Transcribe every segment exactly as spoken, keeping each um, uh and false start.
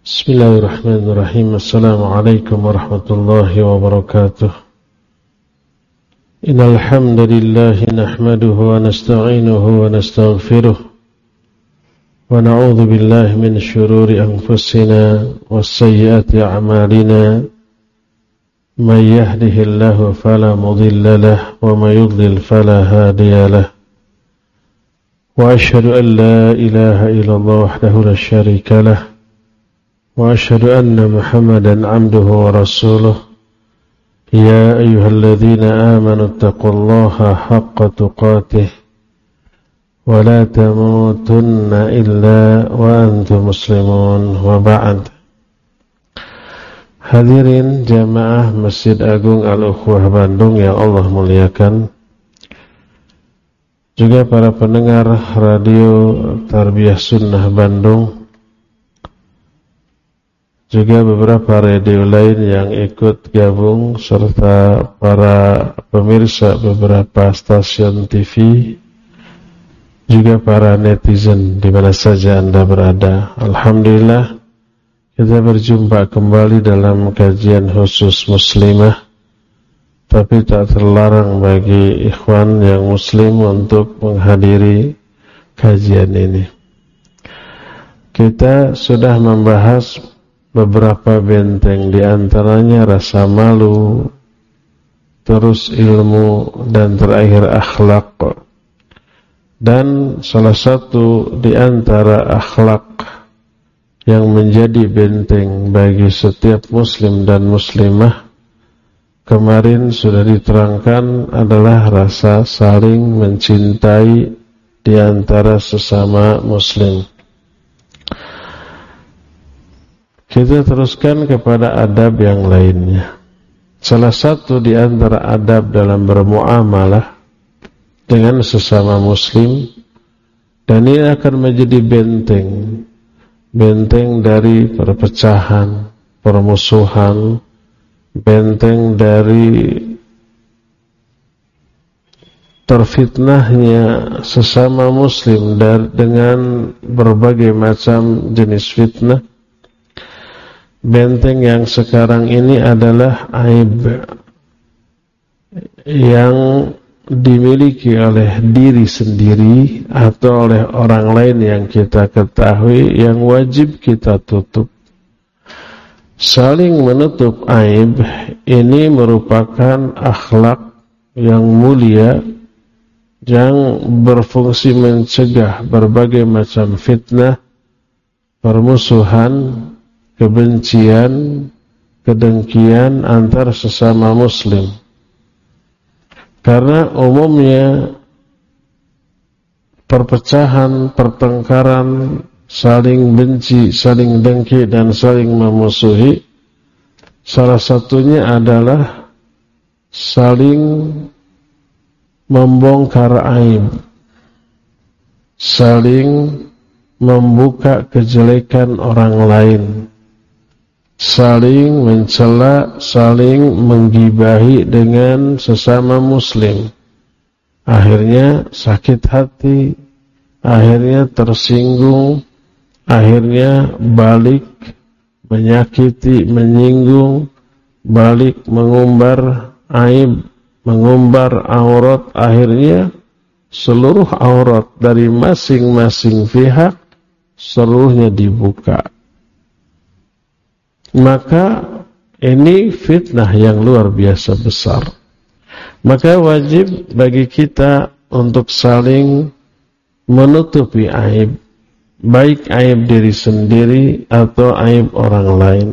Bismillahirrahmanirrahim. Assalamualaikum warahmatullahi wabarakatuh. Innal hamdalillah nahmaduhu wa nasta'inuhu wa nastaghfiruh wa na'udzu billahi min shururi anfusina wa sayyiati a'malina. May yahdihillahu fala mudilla lahu wa may yudlil fala hadiya lahu. Wa asyhadu an la ilaha illallah wahdahu la syarika lahu. وأشهد أن محمدا عبده ورسوله يا أيها الذين آمنوا اتقوا الله حق تقاته ولا تموتن إلا وأنتم مسلمون وبعد. Hadirin jamaah Masjid Agung Al-Ukhwah Bandung yang Allah muliakan, juga para pendengar radio Tarbiyah Sunnah Bandung, juga beberapa radio lain yang ikut gabung, serta para pemirsa beberapa stasiun T V, juga para netizen di mana saja Anda berada. Alhamdulillah, kita berjumpa kembali dalam kajian khusus muslimah, tapi tak terlarang bagi ikhwan yang muslim untuk menghadiri kajian ini. Kita sudah membahas beberapa benteng, di antaranya rasa malu, terus ilmu, dan terakhir akhlak. Dan salah satu di antara akhlak yang menjadi benteng bagi setiap muslim dan muslimah kemarin sudah diterangkan adalah rasa saling mencintai di antara sesama muslim. Kita teruskan kepada adab yang lainnya. Salah satu di antara adab dalam bermuamalah dengan sesama muslim, dan ini akan menjadi benteng, benteng dari perpecahan, permusuhan, benteng dari terfitnahnya sesama muslim dengan berbagai macam jenis fitnah. Benteng yang sekarang ini adalah aib yang dimiliki oleh diri sendiri atau oleh orang lain yang kita ketahui, yang wajib kita tutup. Saling menutup aib ini merupakan akhlak yang mulia yang berfungsi mencegah berbagai macam fitnah, permusuhan, kebencian, kedengkian antar sesama muslim. Karena umumnya perpecahan, pertengkaran, saling benci, saling dengki, dan saling memusuhi, salah satunya adalah saling membongkar aib, saling membuka kejelekan orang lain, saling mencela, saling menggibahi dengan sesama muslim. Akhirnya sakit hati, akhirnya tersinggung, akhirnya balik menyakiti, menyinggung, balik mengumbar aib, mengumbar aurat. Akhirnya seluruh aurat dari masing-masing pihak seluruhnya dibuka. Maka ini fitnah yang luar biasa besar. Maka wajib bagi kita untuk saling menutupi aib, baik aib diri sendiri atau aib orang lain.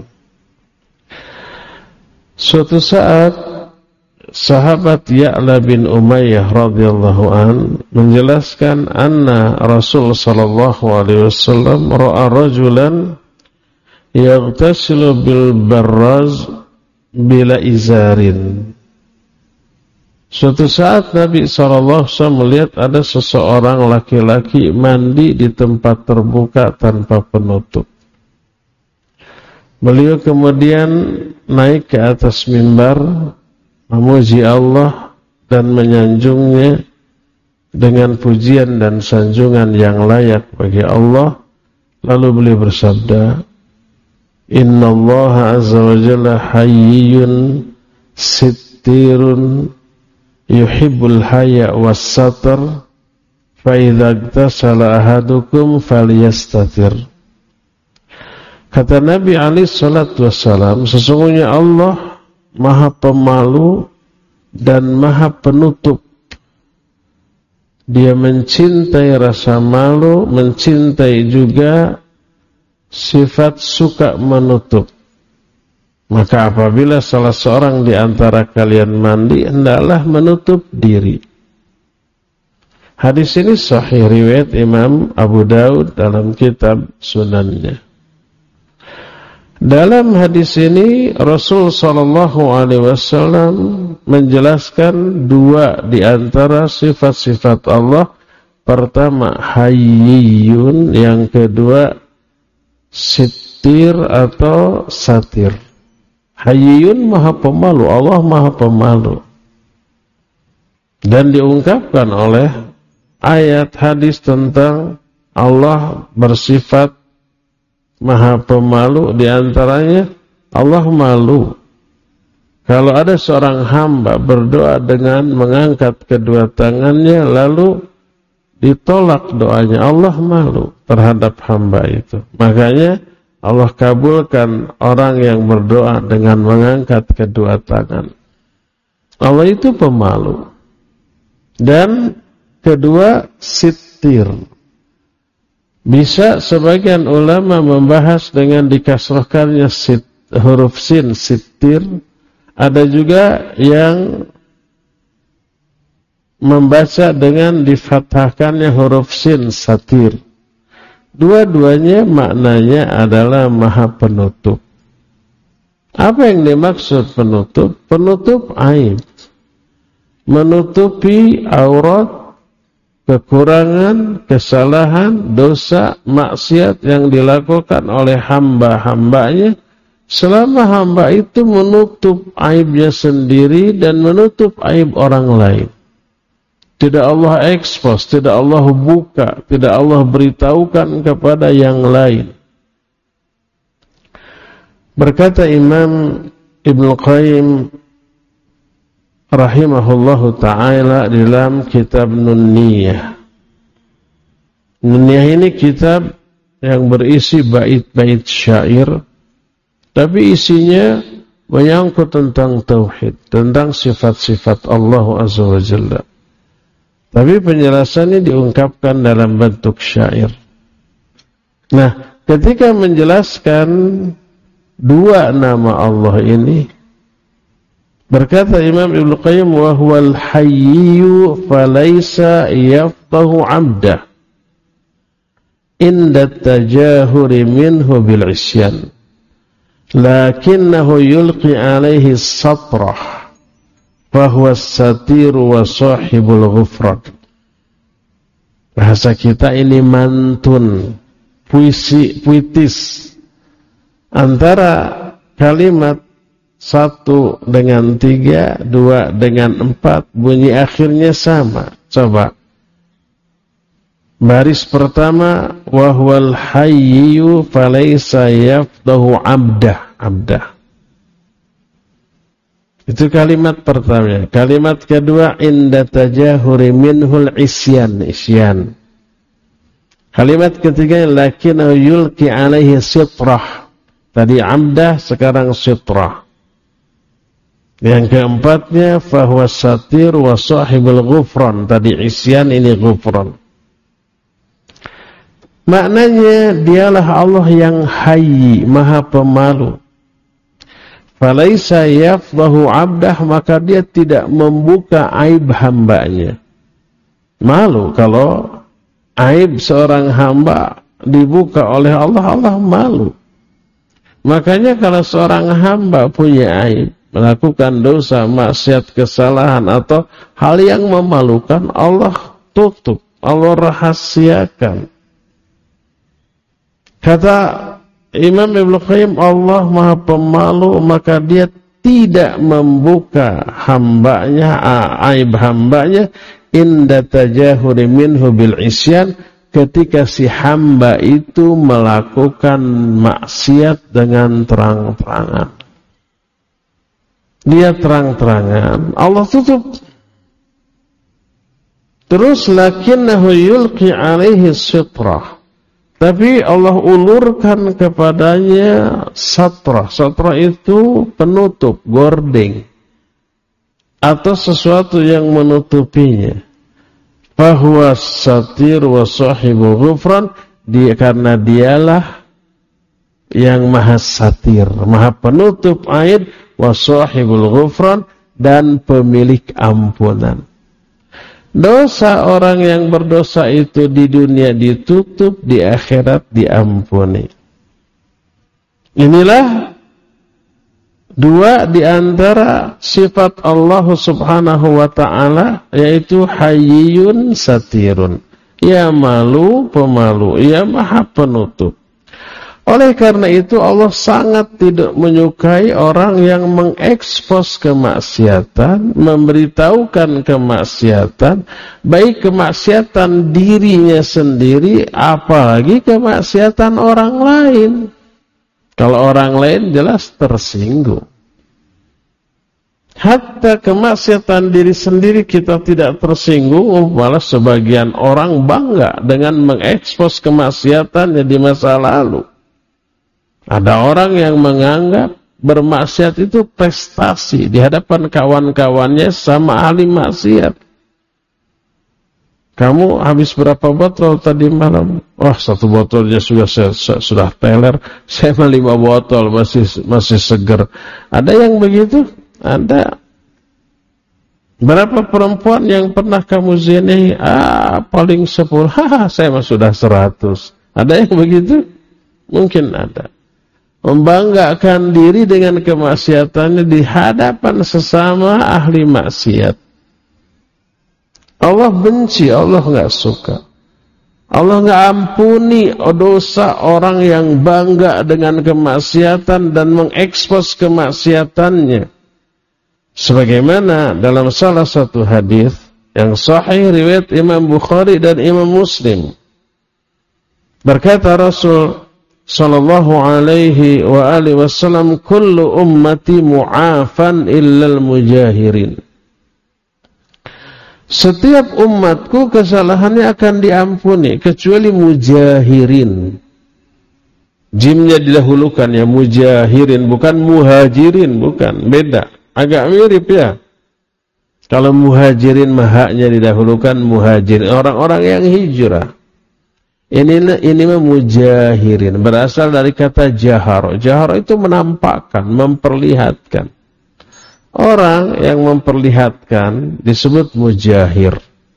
Suatu saat sahabat Ya'la bin Umayyah radhiyallahu an menjelaskan anna Rasul sallallahu alaihi wasallam ra'a rajulan yaghtasilu bil barraz bila izarin. Suatu saat Nabi shallallahu alaihi wasallam melihat ada seseorang laki-laki mandi di tempat terbuka tanpa penutup. Beliau kemudian naik ke atas mimbar, memuji Allah dan menyanjungnya dengan pujian dan sanjungan yang layak bagi Allah. Lalu beliau bersabda, innallaha azza wa jalla hayyun sittirun yuhibbul haya was satar fa idza igtasala ahadukum falyastatir. Kata Nabi alaihi salatu wassalam, sesungguhnya Allah Maha Pemalu dan Maha Penutup. Dia mencintai rasa malu, mencintai juga sifat suka menutup. Maka apabila salah seorang di antara kalian mandi, hendaklah menutup diri. Hadis ini sahih riwayat Imam Abu Daud dalam kitab Sunannya. Dalam hadis ini Rasul sallallahu alaihi wasallam menjelaskan dua di antara sifat-sifat Allah. Pertama hayyun, yang kedua sittir atau satir. Hayyun Maha Pemalu, Allah Maha Pemalu. Dan diungkapkan oleh ayat hadis tentang Allah bersifat Maha Pemalu, diantaranya Allah malu kalau ada seorang hamba berdoa dengan mengangkat kedua tangannya lalu ditolak doanya. Allah malu terhadap hamba itu. Makanya Allah kabulkan orang yang berdoa dengan mengangkat kedua tangan. Allah itu pemalu. Dan kedua sittir. Bisa sebagian ulama membahas dengan dikasrahkannya sit, huruf sin, sittir. Ada juga yang membaca dengan difathahkannya huruf sin, satir. Dua-duanya maknanya adalah Maha Penutup. Apa yang dimaksud penutup? Penutup aib. Menutupi aurat, kekurangan, kesalahan, dosa, maksiat yang dilakukan oleh hamba-hambanya, selama hamba itu menutup aibnya sendiri dan menutup aib orang lain. Tidak Allah ekspos, tidak Allah buka, tidak Allah beritahukan kepada yang lain. Berkata Imam Ibnu Qayyim rahimahullahu ta'ala dalam kitab Nunniyah. Nunniyah ini kitab yang berisi bait-bait syair, tapi isinya menyangkut tentang tauhid, tentang sifat-sifat Allah Azza wa Jalla. Tapi penjelasannya diungkapkan dalam bentuk syair. Nah, ketika menjelaskan dua nama Allah ini, berkata Imam Ibnu Qayyim, wa huwal hayyu falaysa yaftahu 'abdah inda tajahuri minhu bil isyan lakinnahu yulqi alaihi satrah fa huwa as-satir wa sahibul ghufran. Bahasa kita ini mantun, puisi, puitis antara kalimat satu dengan tiga, dua dengan empat, bunyi akhirnya sama. Coba. Baris pertama, wa huwal hayyu falaysa yafdahu 'abdah, 'abdah. Itu kalimat pertama. Kalimat kedua, inda tajahuri minhul isyan, isyan. Kalimat ketiga, lakinnahu yulqi alaihi sitrah. Tadi 'abdah, sekarang sitrah. Yang keempatnya fahuwa satir wa sahibul ghufran. Tadi isyan, ini ghufran. Maknanya dialah Allah yang hayy, Maha Pemalu. Falaisa yafdahu 'abdah, maka dia tidak membuka aib hambanya. Malu kalau aib seorang hamba dibuka oleh Allah, Allah malu. Makanya kalau seorang hamba punya aib, melakukan dosa, maksiat, kesalahan atau hal yang memalukan, Allah tutup, Allah rahasiakan. Kata Imam Ibnu Qayyim, Allah Maha Pemalu, maka dia tidak membuka hambanya, aib hambanya, inda tajahuri minhu bil isyan, ketika si hamba itu melakukan maksiat dengan terang-terangan. Dia terang-terangan, Allah tutup. Terus lakinnahu yulqi alaihi sitrah. Tapi Allah ulurkan kepadanya satrah. Satrah itu penutup, gording, atau sesuatu yang menutupinya. Fahuwa satir wa sahibu ghufran, dia karena dialah yang maha satir, maha penutup aib, wa sahibul ghufran, dan pemilik ampunan. Dosa orang yang berdosa itu di dunia ditutup, di akhirat diampuni. Inilah dua di antara sifat Allah Subhanahu wa ta'ala, yaitu hayyun satirun. Ya malu, pemalu, ya maha penutup. Oleh karena itu Allah sangat tidak menyukai orang yang mengekspos kemaksiatan, memberitahukan kemaksiatan, baik kemaksiatan dirinya sendiri, apalagi kemaksiatan orang lain. Kalau orang lain jelas tersinggung. Hatta kemaksiatan diri sendiri kita tidak tersinggung, malah sebagian orang bangga dengan mengekspos kemaksiatannya di masa lalu. Ada orang yang menganggap bermaksiat itu prestasi di hadapan kawan-kawannya sama ahli maksiat. Kamu habis berapa botol tadi malam? Wah, satu botolnya sudah sudah teler. Saya mah lima botol, masih masih seger. Ada yang begitu? Ada. Berapa perempuan yang pernah kamu zinahi? Ah, paling sepuluh. Haha, saya mah sudah seratus. Ada yang begitu? Mungkin ada. Membanggakan diri dengan kemaksiatannya di hadapan sesama ahli maksiat. Allah benci, Allah enggak suka. Allah enggak ampuni dosa orang yang bangga dengan kemaksiatan dan mengekspos kemaksiatannya. Sebagaimana dalam salah satu hadis yang sahih riwayat Imam Bukhari dan Imam Muslim. Berkata Rasul sallallahu alaihi wa alihi wasallam, kullu ummati mu'afan illal mujahirin. Setiap umatku kesalahannya akan diampuni kecuali mujahirin. Jimnya didahulukan ya, mujahirin, bukan muhajirin, bukan, beda. Agak mirip ya. Kalau muhajirin mahaknya didahulukan, muhajirin orang-orang yang hijrah. Ini ini mah mujahirin, berasal dari kata jahar. Jahar itu menampakkan, memperlihatkan. Orang yang memperlihatkan disebut mujahir.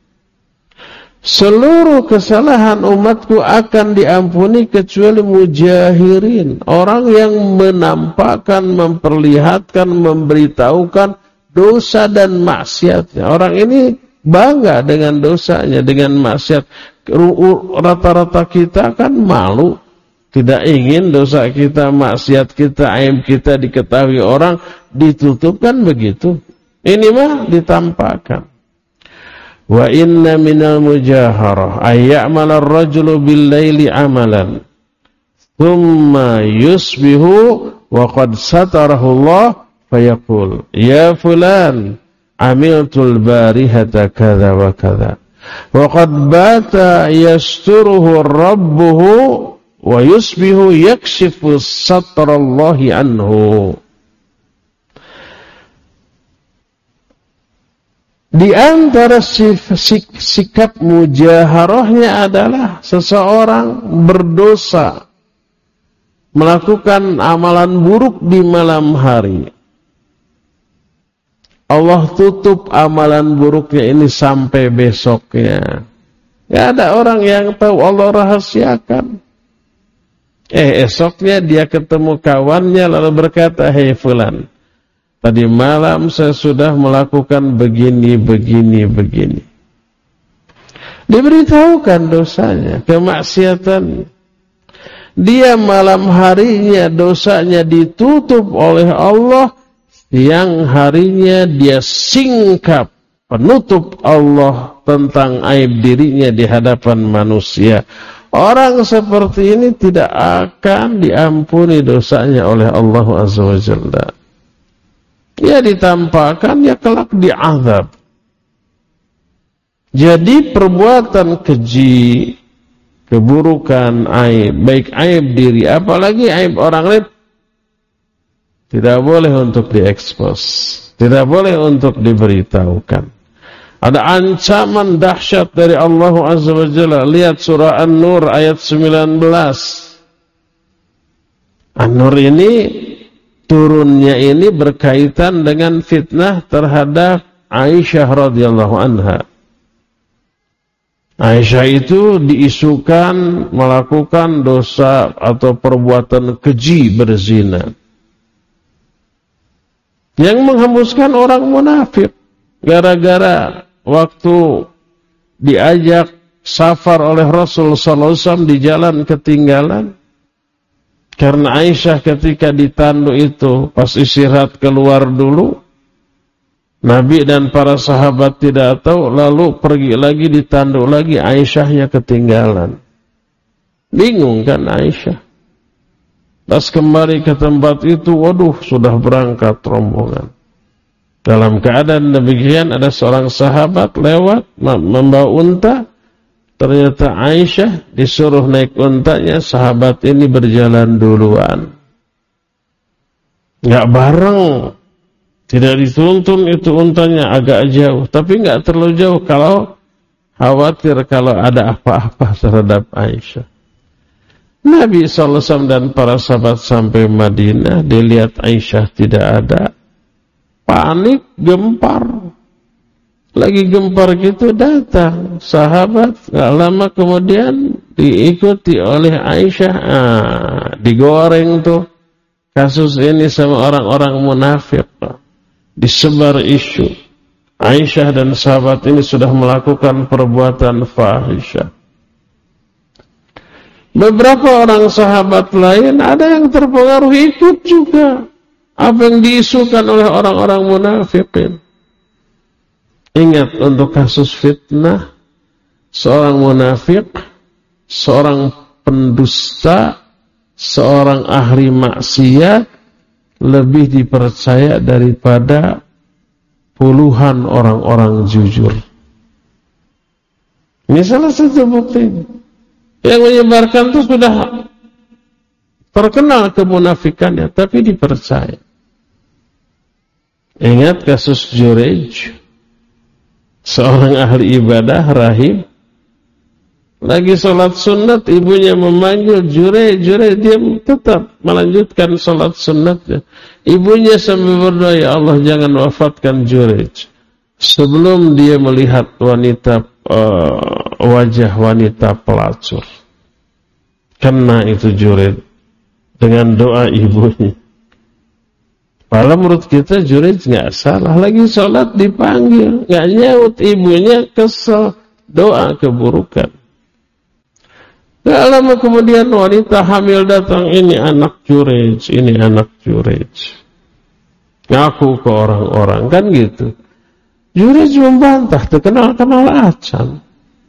Seluruh kesalahan umatku akan diampuni kecuali mujahirin. Orang yang menampakkan, memperlihatkan, memberitahukan dosa dan maksiatnya. Orang ini bangga dengan dosanya, dengan maksiat. Rata-rata kita kan malu. Tidak ingin dosa kita, maksiat kita, aib kita diketahui orang, ditutupkan begitu. Ini mah ditampakkan. Wa inna minal mujaharah ayya'mala ar-rajulu bil-laili 'amalan thumma yusbihu wa qad satarahu Allah fayaqul ya fulan amiltul barihata kadza wa kadza wa qad bata yasturuhu rabbuhu wa yusbihu yakshifu satrallahi anhu. Di antara sif, sik, sikap mujaharahnya adalah seseorang berdosa, melakukan amalan buruk di malam hari. Allah tutup amalan buruknya ini sampai besoknya. Ya, ada orang yang tahu Allah rahasiakan. Eh, esoknya dia ketemu kawannya lalu berkata, hei fulan, tadi malam saya sudah melakukan begini, begini, begini. Diberitahukan dosanya, kemaksiatan. Dia malam harinya dosanya ditutup oleh Allah, siang harinya dia singkap penutup Allah tentang aib dirinya di hadapan manusia. Orang seperti ini tidak akan diampuni dosanya oleh Allah Azza wa Jalla. Ya ditampakkan, ya kelak diazab. Jadi perbuatan keji, keburukan, aib, baik aib diri, apalagi aib orang lain, tidak boleh untuk diekspos, tidak boleh untuk diberitahukan. Ada ancaman dahsyat dari Allah Azza wa Jalla. Lihat surah An-Nur ayat sembilan belas. An-Nur ini turunnya ini berkaitan dengan fitnah terhadap Aisyah radhiyallahu anha. Aisyah itu diisukan melakukan dosa atau perbuatan keji berzina yang menghembuskan orang munafik. Gara-gara waktu diajak safar oleh Rasul sallallahu alaihi wasallam di jalan ketinggalan, karena Aisyah ketika ditandu itu pas istirahat keluar dulu, Nabi dan para sahabat tidak tahu, lalu pergi lagi ditanduk lagi, Aisyahnya ketinggalan. Bingung kan Aisyah. Pas kembali ke tempat itu, waduh sudah berangkat rombongan. Dalam keadaan demikian ada seorang sahabat lewat membawa unta. Ternyata Aisyah disuruh naik untanya, sahabat ini berjalan duluan. Enggak bareng. Tidak dituntun itu untanya, agak jauh, tapi enggak terlalu jauh kalau khawatir kalau ada apa-apa terhadap Aisyah. Nabi sallallahu alaihi wasallam dan para sahabat sampai Madinah, dilihat Aisyah tidak ada, panik, gempar. Lagi gempar gitu datang sahabat, enggak lama kemudian diikuti oleh Aisyah. Ah, digoreng tuh kasus ini sama orang-orang munafik. Disebar isu Aisyah dan sahabat ini sudah melakukan perbuatan fahisyah. Beberapa orang sahabat lain ada yang terpengaruh ikut juga apa yang diisukan oleh orang-orang munafikin. Ingat, untuk kasus fitnah, seorang munafik, seorang pendusta, seorang ahli maksiat lebih dipercaya daripada puluhan orang-orang jujur. Ini salah satu bukti. Yang menyebarkan itu sudah terkenal kemunafikannya, tapi dipercaya. Ingat kasus Jurej, seorang ahli ibadah, rahib, lagi sholat sunat, ibunya memanggil Jurej, Jurej, dia tetap melanjutkan sholat sunatnya. Ibunya sambil berdoa, ya Allah jangan wafatkan Jurej sebelum dia melihat wanita, uh, wajah wanita pelacur. Kena itu Jurej dengan doa ibunya. Padahal menurut kita Jurej nggak salah, lagi sholat dipanggil, nggak nyaut, ibunya kesel, doa keburukan. Gak lama kemudian wanita hamil datang, ini anak Jurej, ini anak Jurej. Ngaku ke orang-orang, kan gitu. Jurej membantah, terkenal-kenal acan.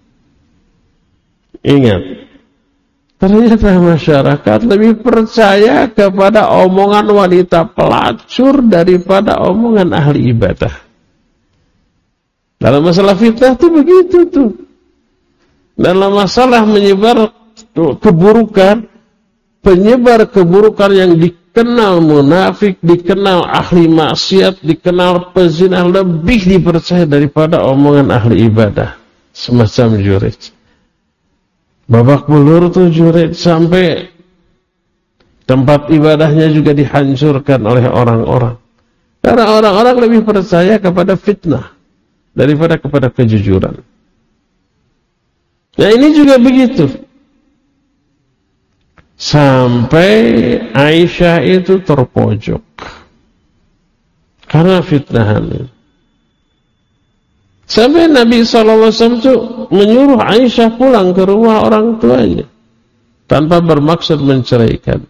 Ingat, ternyata masyarakat lebih percaya kepada omongan wanita pelacur daripada omongan ahli ibadah. Dalam masalah fitnah tuh begitu tuh. Dalam masalah menyebar keburukan, penyebar keburukan yang dikenal munafik, dikenal ahli maksiat, dikenal pezina, lebih dipercaya daripada omongan ahli ibadah. Semacam Jurej. Babak belur tuh Jurej, sampai tempat ibadahnya juga dihancurkan oleh orang-orang. Karena orang-orang lebih percaya kepada fitnah daripada kepada kejujuran. Nah ini juga begitu. Sampai Aisyah itu terpojok karena fitnahan ini. Sampai Nabi shallallahu alaihi wasallam itu menyuruh Aisyah pulang ke rumah orang tuanya tanpa bermaksud menceraikan.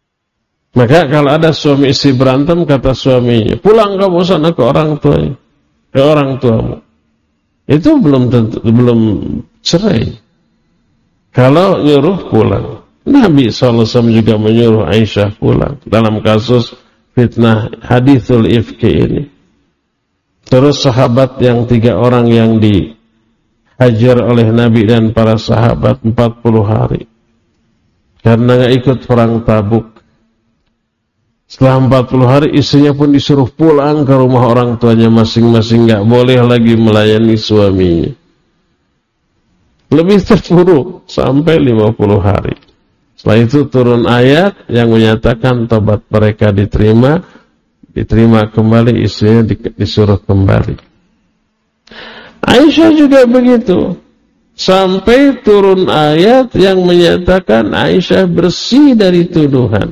Maka kalau ada suami istri berantem, kata suaminya, pulang kamu sana ke orang tuanya. ke orang tuamu. Itu belum tentu, belum cerai. Kalau nyuruh pulang. Nabi shallallahu alaihi wasallam juga menyuruh Aisyah pulang dalam kasus fitnah hadithul ifki ini. Terus sahabat yang tiga orang yang dihajar oleh Nabi dan para sahabat empat puluh hari. Karena nggak ikut perang Tabuk. Setelah empat puluh hari istrinya pun disuruh pulang ke rumah orang tuanya masing-masing, nggak boleh lagi melayani suaminya. Lebih terpuruk sampai lima puluh hari. Setelah itu turun ayat yang menyatakan tobat mereka diterima, diterima kembali, istrinya disuruh kembali. Aisyah juga begitu. Sampai turun ayat yang menyatakan Aisyah bersih dari tuduhan.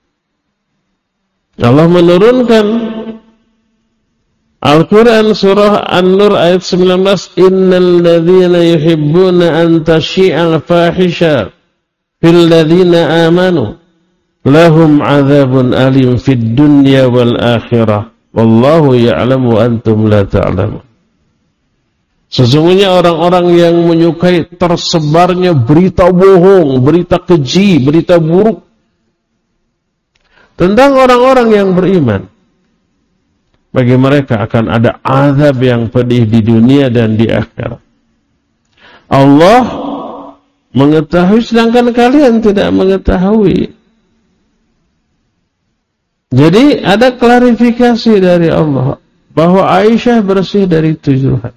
Allah menurunkan Al-Quran surah An-Nur ayat sembilan belas, innal ladzina yuhibbuna an tashi'al fahisha fil ladzina amanu lahum 'adzabun alim fid dunya wal akhirah wallahu ya'lamu antum la ta'lamun. Sesungguhnya orang-orang yang menyukai tersebarnya berita bohong, berita keji, berita buruk tentang orang-orang yang beriman, bagi mereka akan ada azab yang pedih di dunia dan di akhirat. Allah mengetahui sedangkan kalian tidak mengetahui. Jadi ada klarifikasi dari Allah bahwa Aisyah bersih dari tuduhan.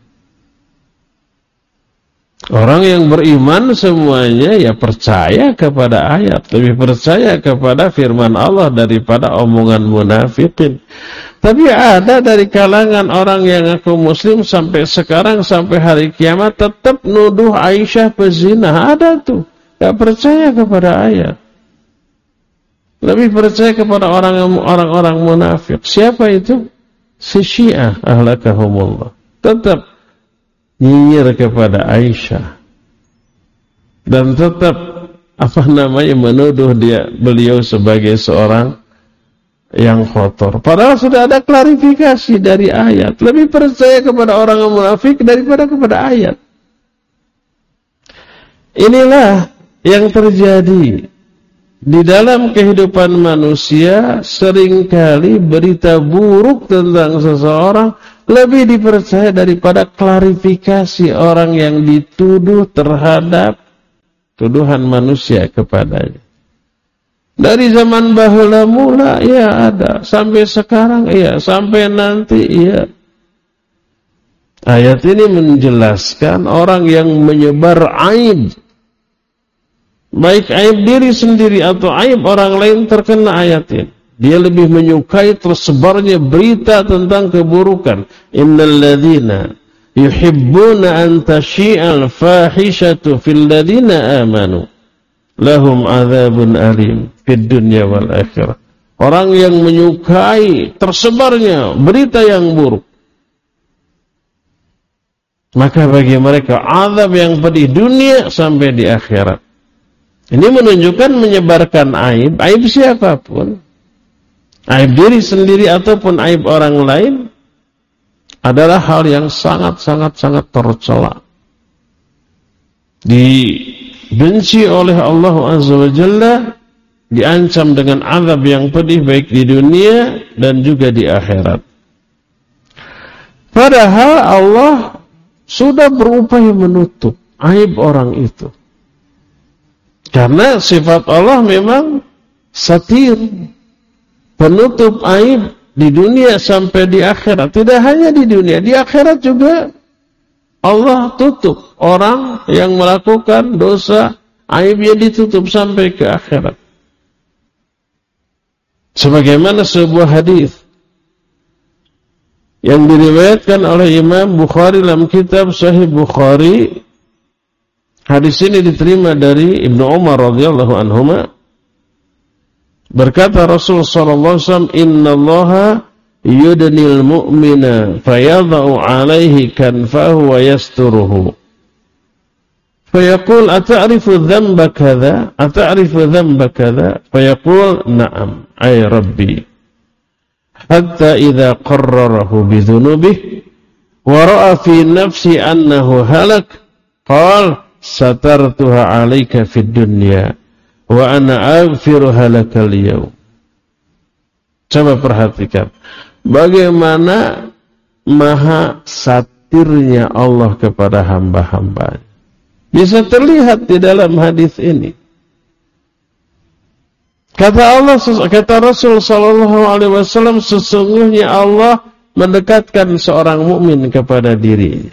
Orang yang beriman semuanya ya percaya kepada ayat, lebih percaya kepada firman Allah daripada omongan munafikin. Tapi ada dari kalangan orang yang ngaku muslim sampai sekarang, sampai hari kiamat tetap nuduh Aisyah pezina. Ada tuh, gak percaya kepada ayat, lebih percaya kepada orang-orang munafik. Siapa itu? Si Syiah ahlakahumullah. Tetap nyinyir kepada Aisyah dan tetap apa namanya menuduh dia beliau sebagai seorang yang kotor. Padahal sudah ada klarifikasi dari ayat. Lebih percaya kepada orang yang munafik daripada kepada ayat. Inilah yang terjadi di dalam kehidupan manusia. Seringkali berita buruk tentang seseorang lebih dipercaya daripada klarifikasi orang yang dituduh terhadap tuduhan manusia kepadanya. Dari zaman bahula mula, ya ada. Sampai sekarang, ya. Sampai nanti, ya. Ayat ini menjelaskan orang yang menyebar aib, baik aib diri sendiri atau aib orang lain terkena ayat ini. Dia lebih menyukai tersebarnya berita tentang keburukan. Innal ladzina yuhibbuna an tashi'al fahishatu fil ladzina amanu lahum 'adzabun alim fid dunya wal akhirah. Orang yang menyukai tersebarnya berita yang buruk, maka bagi mereka azab yang pedih dunia sampai di akhirat. Ini menunjukkan menyebarkan aib, aib siapapun, aib diri sendiri ataupun aib orang lain, adalah hal yang sangat-sangat-sangat tercela. Dibenci oleh Allah Azza wa Jalla, diancam dengan azab yang pedih baik di dunia dan juga di akhirat. Padahal Allah sudah berupaya menutup aib orang itu. Karena sifat Allah memang satir, penutup aib di dunia sampai di akhirat. Tidak hanya di dunia, di akhirat juga Allah tutup orang yang melakukan dosa, aibnya ditutup sampai ke akhirat. Sebagaimana sebuah hadis yang diriwayatkan oleh Imam Bukhari dalam kitab Sahih Bukhari. Hadis ini diterima dari Ibnu Umar radhiyallahu anhuma. Berkata Rasul sallallahu alaihi wasallam, "Innallaha yudnil mu'mina fayadha'u 'alaihi kanfahu wa yasturuhu." Fayaqul, "Ata'rifu dhanba kadza? Ata'rifu dhanba kadza?" Fayaqul, "Na'am, ay Rabbi." Hatta idza qarrarahu bi dhunubihi wa ra'a fi nafsi annahu halak, qala satartuha 'alaika fid dunya wa ana aghfiruha lakal yawm. Coba perhatikan bagaimana maha satirnya Allah kepada hamba-hambanya. Bisa terlihat di dalam hadis ini. Kata Allah, kata Rasul sallallahu alaihi wasallam, sesungguhnya Allah mendekatkan seorang mukmin kepada dirinya.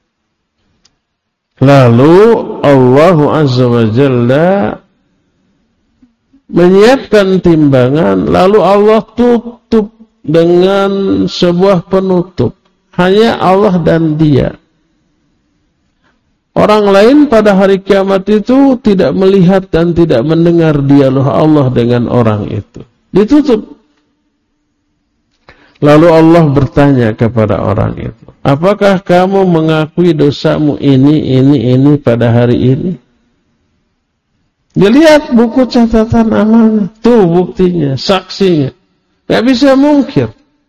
Lalu Allah Azza wa Jalla menyiapkan timbangan, lalu Allah tutup dengan sebuah penutup. Hanya Allah dan dia. Orang lain pada hari kiamat itu tidak melihat dan tidak mendengar dialog Allah dengan orang itu. Ditutup. Lalu Allah bertanya kepada orang itu, apakah kamu mengakui dosamu ini, ini, ini pada hari ini? Dia lihat buku catatan amalnya. Tuh buktinya, saksinya. Gak bisa mungkir.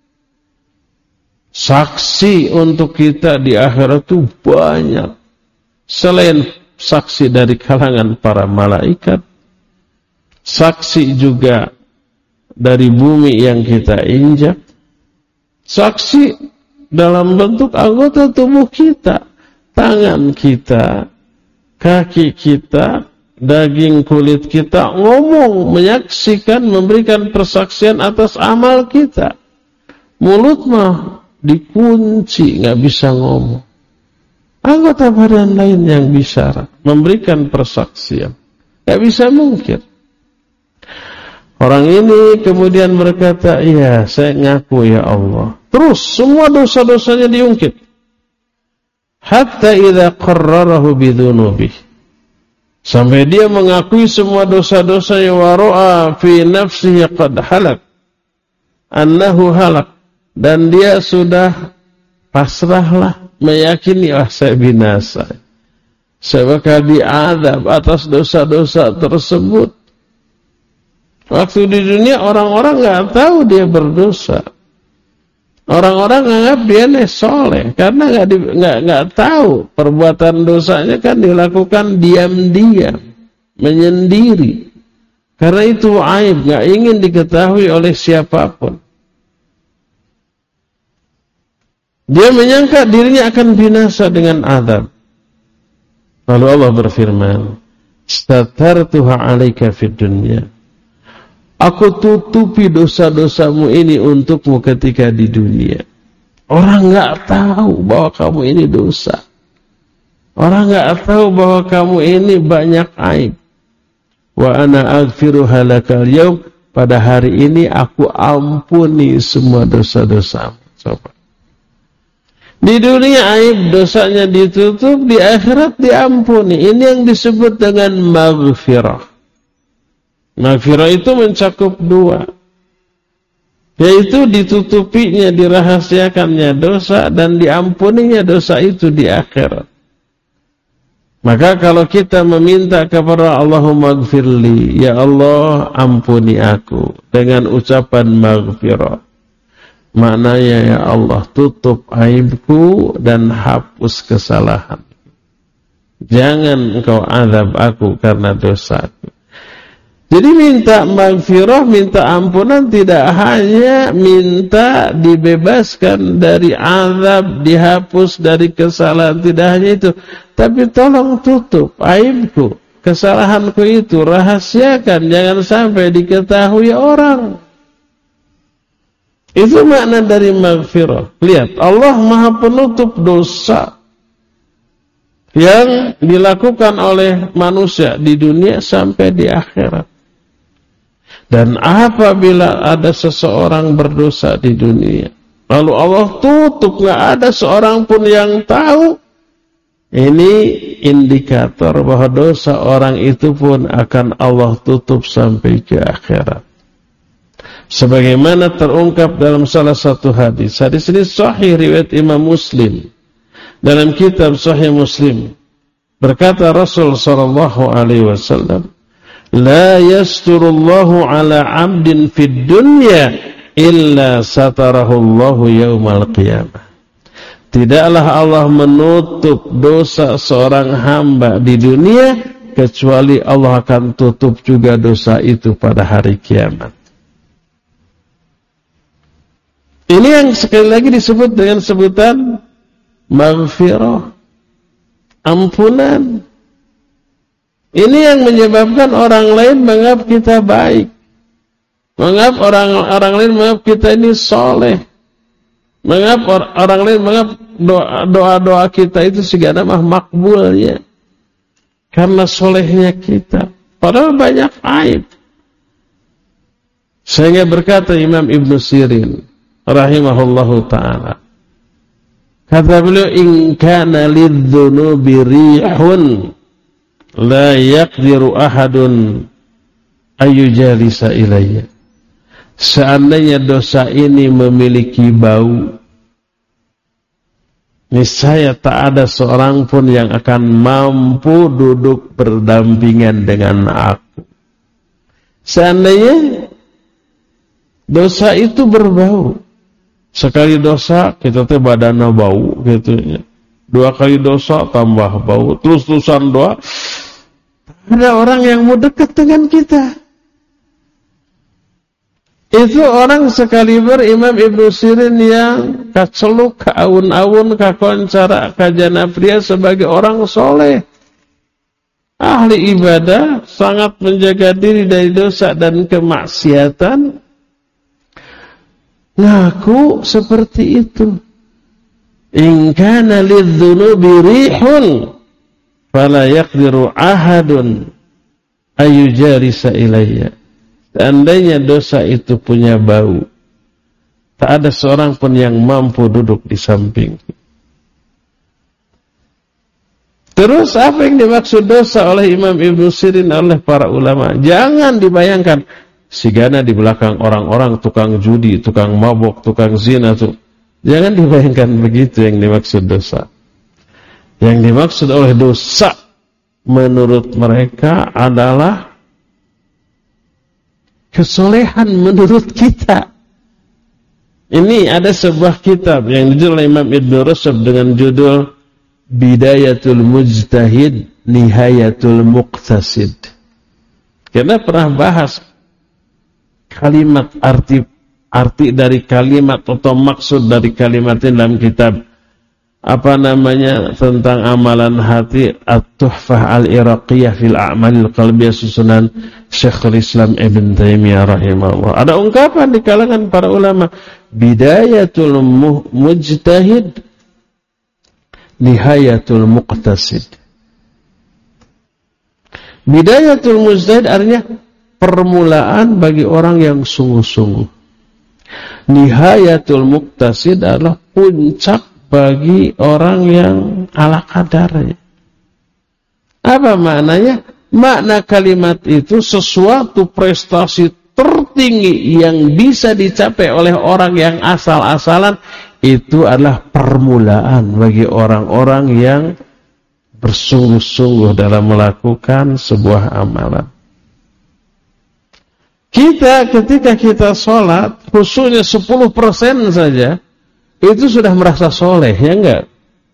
Saksi untuk kita di akhirat itu banyak. Selain saksi dari kalangan para malaikat, saksi juga dari bumi yang kita injak, saksi dalam bentuk anggota tubuh kita, tangan kita, kaki kita, daging kulit kita, ngomong, menyaksikan, memberikan persaksian atas amal kita. Mulut mah dikunci, nggak bisa ngomong. Anggota badan lain yang bicara, memberikan persaksian, nggak bisa mungkin. Orang ini kemudian berkata, iya saya ngaku ya Allah. Terus semua dosa-dosanya diungkit. Hatta idza qarrarahu bidzunubihi. Sampai dia mengakui semua dosa-dosanya, wa ra'a fi nafsihi qad halak. Annahu halak. Dan dia sudah pasrahlah, meyakini ah saya binasa. Saya bakal diazab atas dosa-dosa tersebut. Waktu di dunia orang-orang nggak tahu dia berdosa. Orang-orang nganggap dia soleh karena nggak nggak nggak tahu perbuatan dosanya kan dilakukan diam-diam, menyendiri. Karena itu aib, nggak ingin diketahui oleh siapapun. Dia menyangka dirinya akan binasa dengan azab. Lalu Allah berfirman, "Satartuha 'alaika fid dunya." Aku tutupi dosa-dosamu ini untukmu ketika di dunia. Orang enggak tahu bahwa kamu ini dosa. Orang enggak tahu bahwa kamu ini banyak aib. Wa ana aghfiruha lakal yaum. Pada hari ini aku ampuni semua dosa-dosamu. Coba. Di dunia aib dosanya ditutup, di akhirat diampuni. Ini yang disebut dengan maghfirah. Maghfirah itu mencakup dua, yaitu ditutupinya, dirahasiakannya dosa dan diampuninya dosa itu di akhirat. Maka kalau kita meminta kepada Allahumma gfirli, ya Allah ampuni aku, dengan ucapan maghfirah, maknanya ya Allah tutup aibku dan hapus kesalahan. Jangan engkau azab aku karena dosaku. Jadi minta maghfirah, minta ampunan tidak hanya minta dibebaskan dari azab, dihapus dari kesalahan, tidak hanya itu. Tapi tolong tutup aibku, kesalahanku itu, rahasiakan, jangan sampai diketahui orang. Itu makna dari maghfirah. Lihat, Allah Maha Penutup dosa yang dilakukan oleh manusia di dunia sampai di akhirat. Dan apabila ada seseorang berdosa di dunia, lalu Allah tutup, nggak ada seorang pun yang tahu, ini indikator bahwa dosa orang itu pun akan Allah tutup sampai ke akhirat. Sebagaimana terungkap dalam salah satu hadis. Hadis ini sahih riwayat Imam Muslim. Dalam kitab Sahih Muslim berkata Rasul sallallahu alaihi wasallam, la yasturullahu ala 'abdin fid dunya illa satarahullahu yaumal qiyamah. tidaklah Allah menutup dosa seorang hamba di dunia kecuali Allah akan tutup juga dosa itu pada hari kiamat. Ini yang sekali lagi disebut dengan sebutan maghfirah, ampunan. Ini yang menyebabkan orang lain menganggap kita baik, menganggap orang orang lain menganggap kita ini soleh, menganggap or, orang lain menganggap doa-doa kita itu segala mah makbulnya karena solehnya kita. Padahal banyak aib. Sehingga berkata Imam Ibn Sirin rahimahullahu ta'ala, kata beliau, in kana lidzunubi rihun la yaqdiru ahadun ayyujalisa ilayya. Seandainya dosa ini memiliki bau, niscaya tak ada seorang pun yang akan mampu duduk berdampingan dengan aku. Seandainya dosa itu berbau, sekali dosa kita teh badanna bau gitu ya. Dua kali dosa tambah bau, terus-terusan doa, ada orang yang mau dekat dengan kita. Itu orang sekaliber Imam Ibn Sirin yang kaceluk, kaawun-awun, kakoncara, kajana pria sebagai orang soleh, ahli ibadah, sangat menjaga diri dari dosa dan kemaksiatan, ngaku seperti itu. In kana lidzunubi rihun fala yaqdiru ahadun ayyujalisa ilayya. Seandainya dosa itu punya bau, tak ada seorang pun yang mampu duduk di samping. Terus apa yang dimaksud dosa oleh Imam Ibn Sirin, oleh para ulama? Jangan dibayangkan sigana di belakang orang-orang tukang judi, tukang mabok, tukang zina tuh. Jangan dibayangkan begitu yang dimaksud dosa. Yang dimaksud oleh dosa menurut mereka adalah kesolehan menurut kita. Ini ada sebuah kitab yang ditulis oleh Imam Ibn Rushd dengan judul Bidayatul Mujtahid, Nihayatul Muqtasid. Kita pernah bahas kalimat arti arti dari kalimat atau maksud dari kalimat ini dalam kitab apa namanya tentang amalan hati, At-Tuhfah Al-Iraqiyah fil A'malil Qalbiyah, susunan Syekhul Islam Ibn Taimiyah rahimahullah. Ada ungkapan di kalangan para ulama, Bidayatul Mujtahid, Nihayatul Muqtasid. Bidayatul Mujtahid artinya permulaan bagi orang yang sungguh-sungguh. Nihayatul Muqtasid adalah puncak bagi orang yang ala kadarnya. Apa maknanya? Makna kalimat itu sesuatu prestasi tertinggi yang bisa dicapai oleh orang yang asal-asalan, itu adalah permulaan bagi orang-orang yang bersungguh-sungguh dalam melakukan sebuah amalan. Kita ketika kita sholat, khususnya sepuluh persen saja, itu sudah merasa soleh, ya enggak?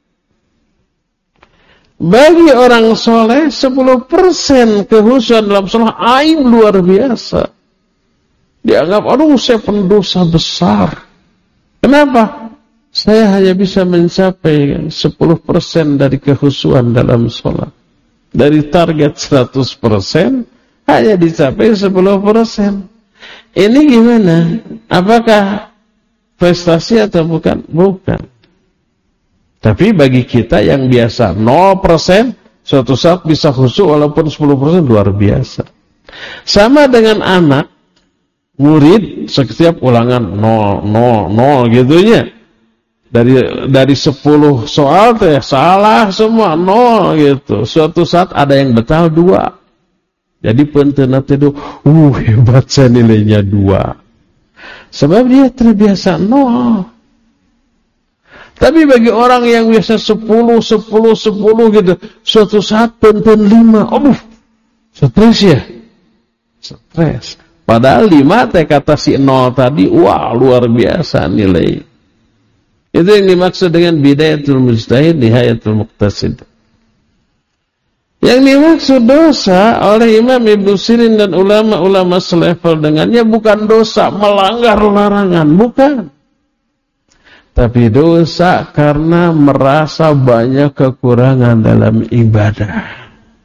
Bagi orang soleh, sepuluh persen kehusuan dalam sholat, aib luar biasa. Dianggap, aduh saya pendosa besar. Kenapa? Saya hanya bisa mencapai sepuluh persen dari kehusuan dalam sholat. Dari target seratus persen, hanya dicapai sepuluh persen. Ini gimana? Apakah prestasi atau bukan? Bukan. Tapi bagi kita yang biasa nol persen, suatu saat bisa khusyuk walaupun sepuluh persen, luar biasa. Sama dengan anak, murid, setiap ulangan nol, nol, nol gitunya. Dari dari sepuluh soal teh salah semua, nol gitu. Suatu saat ada yang betal dua. Jadi pentenat itu, uh hebat saya nilainya dua. Sebab dia terbiasa nol. Tapi bagi orang yang biasa sepuluh, sepuluh, sepuluh gitu, suatu saat penten lima, oh stres ya? Stres. Padahal lima teh kata si nol tadi, wah luar biasa nilai. Itu yang dimaksud dengan bidayatul mujtahid, nihayatul muqtasid. Yang dimaksud dosa oleh Imam Ibnu Sirin dan ulama-ulama selevel dengannya bukan dosa melanggar larangan, bukan. Tapi dosa karena merasa banyak kekurangan dalam ibadah.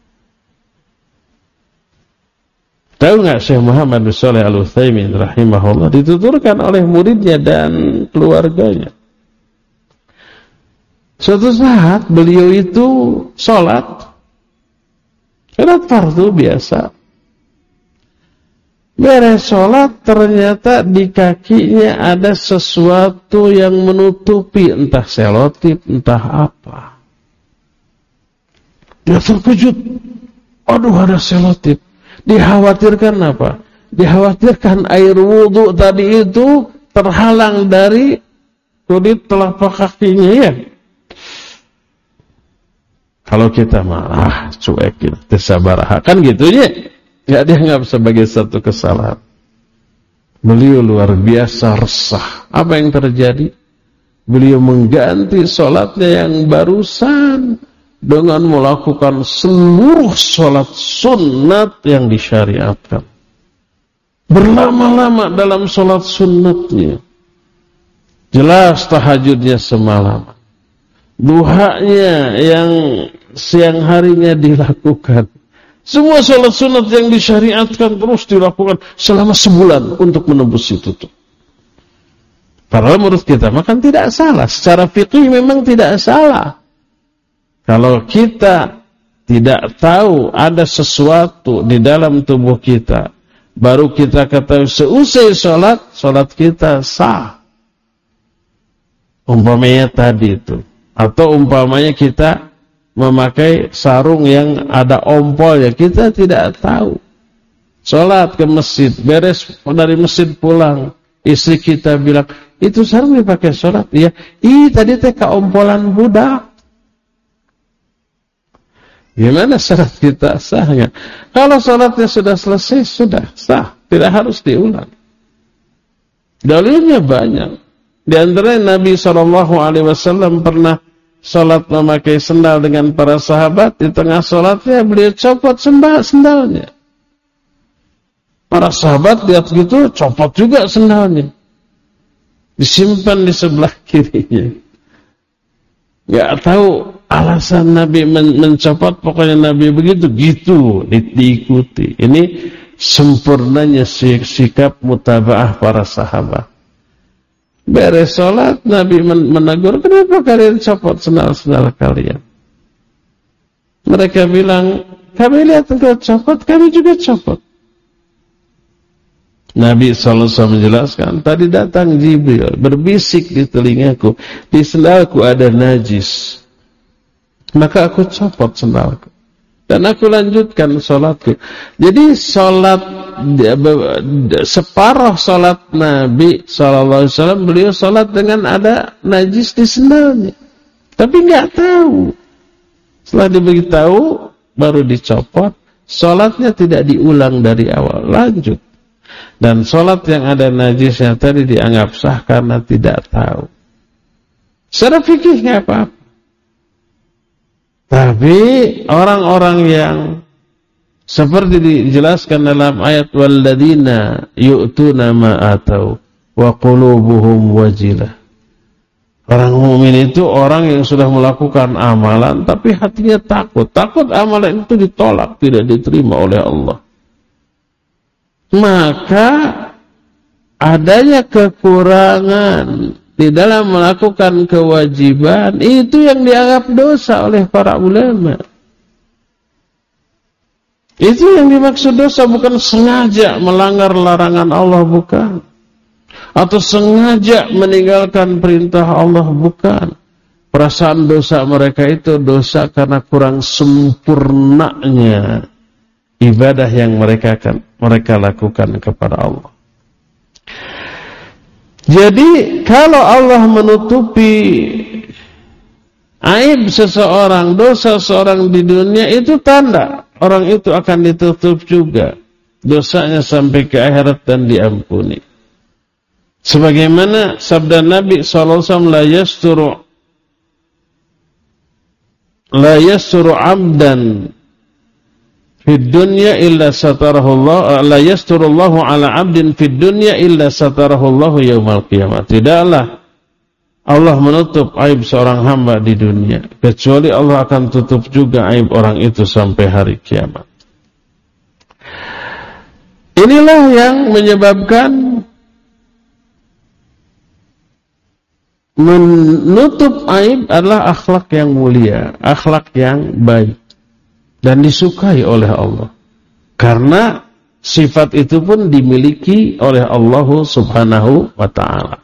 Tahu nggak Syekh Muhammad bin Shalih Al-Utsaimin rahimahullah dituturkan oleh muridnya dan keluarganya. Suatu saat beliau itu sholat, sholat fardu biasa. Beres sholat ternyata di kakinya ada sesuatu yang menutupi, entah selotip, entah apa. Dia terkejut. Aduh, ada selotip. Dikhawatirkan apa? Dikhawatirkan air wudhu tadi itu terhalang dari kulit telapak kakinya ya. Kalau kita marah, cuek gitu, tersabar, kan gitu ya, nggak dianggap sebagai satu kesalahan. Beliau luar biasa resah. Apa yang terjadi? Beliau mengganti sholatnya yang barusan dengan melakukan seluruh sholat sunnat yang disyariatkan. Berlama-lama dalam sholat sunnatnya. Jelas tahajudnya semalam. Duhanya yang siang harinya dilakukan. Semua sholat sunat yang disyariatkan terus dilakukan selama sebulan untuk menembus itu tuh. Padahal menurut kita makan tidak salah. Secara fikih memang tidak salah. Kalau kita tidak tahu ada sesuatu di dalam tubuh kita, baru kita ketahui seusai sholat, sholat kita sah. Umpamanya tadi itu. Atau umpamanya kita memakai sarung yang ada ompolnya, kita tidak tahu. Sholat ke masjid, beres dari masjid pulang, istri kita bilang, itu sarung dipakai sholat? Iya. Ih, tadi teh keompolan budak. Gimana sholat kita sahnya? Kalau sholatnya sudah selesai, sudah sah, tidak harus diulang. Dalilnya banyak. Di antaranya Nabi shallallahu alaihi wasallam pernah sholat memakai sendal dengan para sahabat. Di tengah sholatnya beliau copot sendalnya. Para sahabat lihat gitu, copot juga sendalnya, disimpan di sebelah kirinya. Gak tahu alasan Nabi men mencopot, pokoknya Nabi begitu, gitu di diikuti. Ini sempurnanya sikap mutabaah para sahabat. Beres sholat, Nabi menegur, kenapa kalian copot sendal-sendal kalian? Mereka bilang, kami lihat engkau copot, kami juga copot. Nabi shallallahu alaihi wasallam menjelaskan, tadi datang Jibril, berbisik di telingaku, di sendalku ada najis. Maka aku copot sendalku. Dan aku lanjutkan sholatku. Jadi sholat, separuh sholat Nabi shallallahu alaihi wasallam, beliau sholat dengan ada najis di sendalnya. Tapi nggak tahu. Setelah diberitahu, baru dicopot. Sholatnya tidak diulang dari awal, lanjut. Dan sholat yang ada najisnya tadi dianggap sah karena tidak tahu. Secara fikih nggak apa-apa. Tapi orang-orang yang seperti dijelaskan dalam ayat walladzina yu'tuna ma atau wa qulubuhum wajilah. Orang mukmin itu orang yang sudah melakukan amalan tapi hatinya takut. Takut amalan itu ditolak, tidak diterima oleh Allah. Maka adanya kekurangan di dalam melakukan kewajiban itu yang dianggap dosa oleh para ulama. Itu yang dimaksud dosa, bukan sengaja melanggar larangan Allah, bukan. Atau sengaja meninggalkan perintah Allah, bukan. Perasaan dosa mereka itu dosa karena kurang sempurnanya ibadah yang mereka akan mereka lakukan kepada Allah. Jadi kalau Allah menutupi aib seseorang, dosa seseorang di dunia, itu tanda orang itu akan ditutup juga dosanya sampai ke akhirat dan diampuni. Sebagaimana sabda Nabi sallallahu alaihi wasallam, la yasturu la yasturu 'abdan fid dunya illa satarahu Allah, la yasturu Allahu 'ala 'abdin fid dunya illa satarahu Allah yaumal qiyamah. Tidaklah Allah menutup aib seorang hamba di dunia, kecuali Allah akan tutup juga aib orang itu sampai hari kiamat. Inilah yang menyebabkan menutup aib adalah akhlak yang mulia, akhlak yang baik dan disukai oleh Allah. Karena sifat itu pun dimiliki oleh Allah Subhanahu wa ta'ala.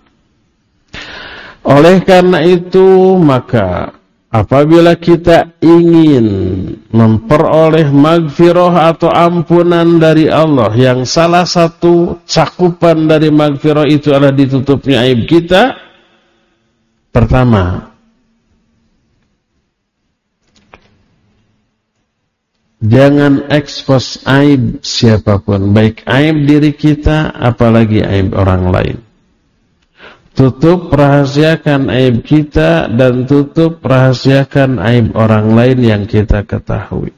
Oleh karena itu, maka apabila kita ingin memperoleh magfirah atau ampunan dari Allah, yang salah satu cakupan dari magfirah itu adalah ditutupnya aib kita, pertama, jangan ekspos aib siapapun, baik aib diri kita, apalagi aib orang lain. Tutup rahasiakan aib kita dan tutup rahasiakan aib orang lain yang kita ketahui.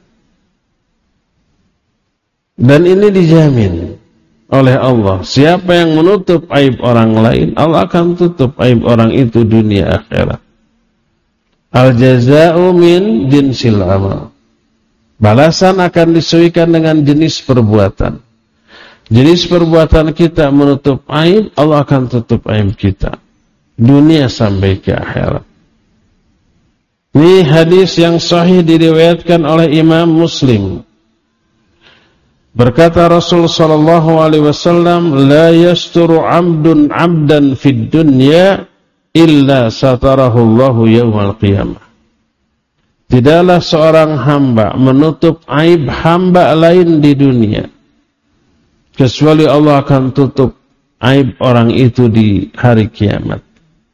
Dan ini dijamin oleh Allah. Siapa yang menutup aib orang lain, Allah akan tutup aib orang itu dunia akhirat. Al-jaza'u min jinsil amal. Balasan akan disesuaikan dengan jenis perbuatan. Jenis perbuatan kita menutup aib, Allah akan tutup aib kita dunia sampai ke akhirat. Ini hadis yang sahih diriwayatkan oleh Imam Muslim. Berkata Rasul sallallahu alaihi wasallam, la yasturu 'abdun 'abdan fid dunya illa satarahu Allahu yaumal qiyamah. Tidaklah seorang hamba menutup aib hamba lain di dunia, kecuali Allah akan tutup aib orang itu di hari kiamat.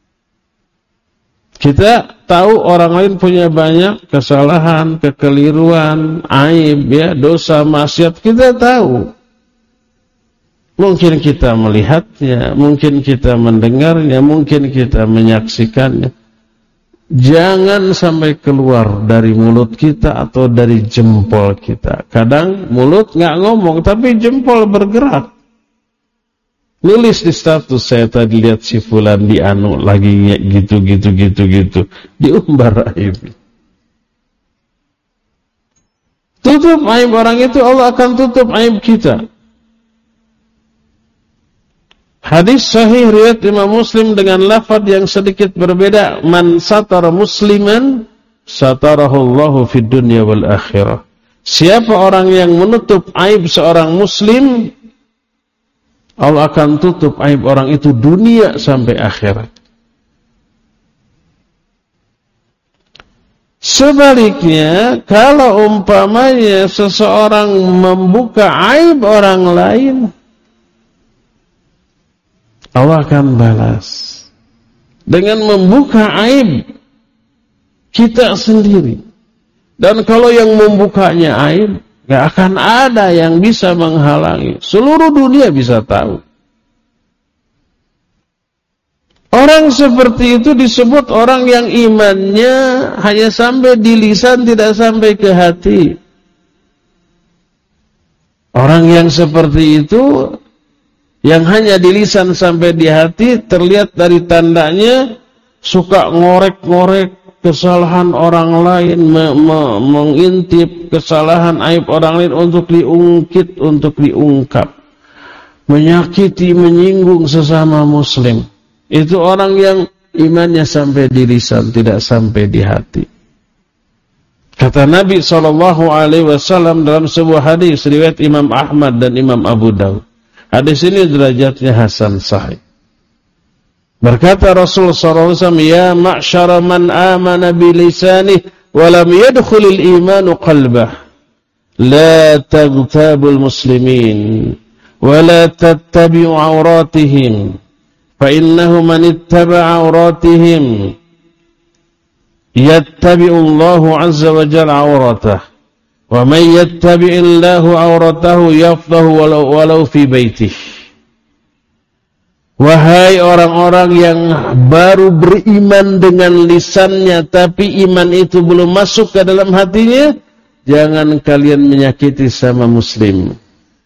Kita tahu orang lain punya banyak kesalahan, kekeliruan, aib, ya, dosa, maksiat, kita tahu. Mungkin kita melihatnya, mungkin kita mendengarnya, mungkin kita menyaksikannya. Jangan sampai keluar dari mulut kita atau dari jempol kita. Kadang mulut nggak ngomong, tapi jempol bergerak. Nulis di status, saya tadi lihat si fulan di anu lagi gitu gitu gitu gitu, diumbar aib. Tutup aib orang itu, Allah akan tutup aib kita. Hadis sahih riwayat Imam Muslim dengan lafaz yang sedikit berbeda, man satara musliman satarahu Allahu fid dunya wal akhirah. Siapa orang yang menutup aib seorang muslim, Allah akan tutup aib orang itu dunia sampai akhirat. Sebaliknya, kalau umpamanya seseorang membuka aib orang lain, Allah akan balas dengan membuka aib kita sendiri. Dan kalau yang membukanya aib, gak akan ada yang bisa menghalangi. Seluruh dunia bisa tahu. Orang seperti itu disebut orang yang imannya hanya sampai di lisan, tidak sampai ke hati. Orang yang seperti itu, yang hanya di lisan sampai di hati, terlihat dari tandanya suka ngorek-ngorek kesalahan orang lain, me me mengintip kesalahan aib orang lain untuk diungkit, untuk diungkap, menyakiti, menyinggung sesama muslim. Itu orang yang imannya sampai di lisan, tidak sampai di hati. Kata Nabi shallallahu alaihi wasallam dalam sebuah hadis riwayat Imam Ahmad dan Imam Abu Dawud. Hadis ini derajatnya hasan sahih. Berkata Rasul sallallahu alaihi wasallam, ya ma'syara man amana bilisanih wa lam yadkhulil imanu qalbah, la taghtabul muslimin wa la tattabi'u awratihim, fa innahu man ittaba'a awratihim yattabi'u Allahu 'azza wa jalla awratah, wa man yattabi'illahu awratahu yafdahu walau, walau fi baitih. Wahai orang-orang yang baru beriman dengan lisannya, tapi iman itu belum masuk ke dalam hatinya, jangan kalian menyakiti sama muslim.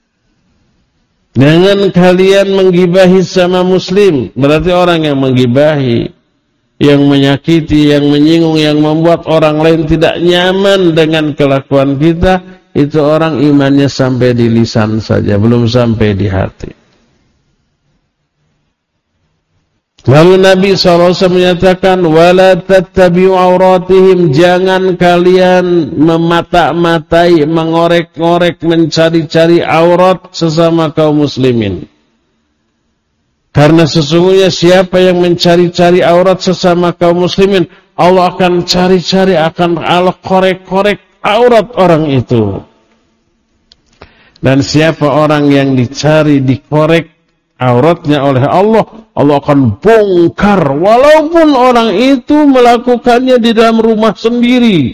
Jangan kalian menggibahi sama muslim. Berarti orang yang menggibahi, yang menyakiti, yang menyinggung, yang membuat orang lain tidak nyaman dengan kelakuan kita, itu orang imannya sampai di lisan saja, belum sampai di hati. Lalu Nabi shallallahu alaihi wasallam menyatakan, wala tattabi'u auratihim, jangan kalian memata-matai, mengorek-ngorek, mencari-cari aurat sesama kaum muslimin. Karena sesungguhnya siapa yang mencari-cari aurat sesama kaum muslimin, Allah akan cari-cari, akan Allah korek-korek aurat orang itu. Dan siapa orang yang dicari, dikorek auratnya oleh Allah, Allah akan bongkar, walaupun orang itu melakukannya di dalam rumah sendiri.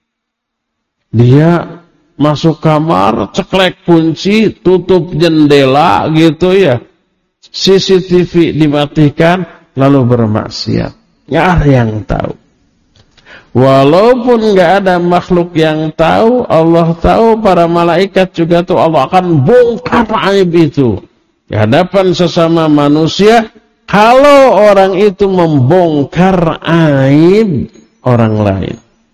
Dia masuk kamar, ceklek kunci, tutup jendela gitu ya, C C T V dimatikan, lalu bermaksiat. Nggak ada yang tahu. Walaupun nggak ada makhluk yang tahu, Allah tahu, para malaikat juga tahu, Allah akan bongkar aib itu di hadapan sesama manusia. Kalau orang itu membongkar aib orang lain,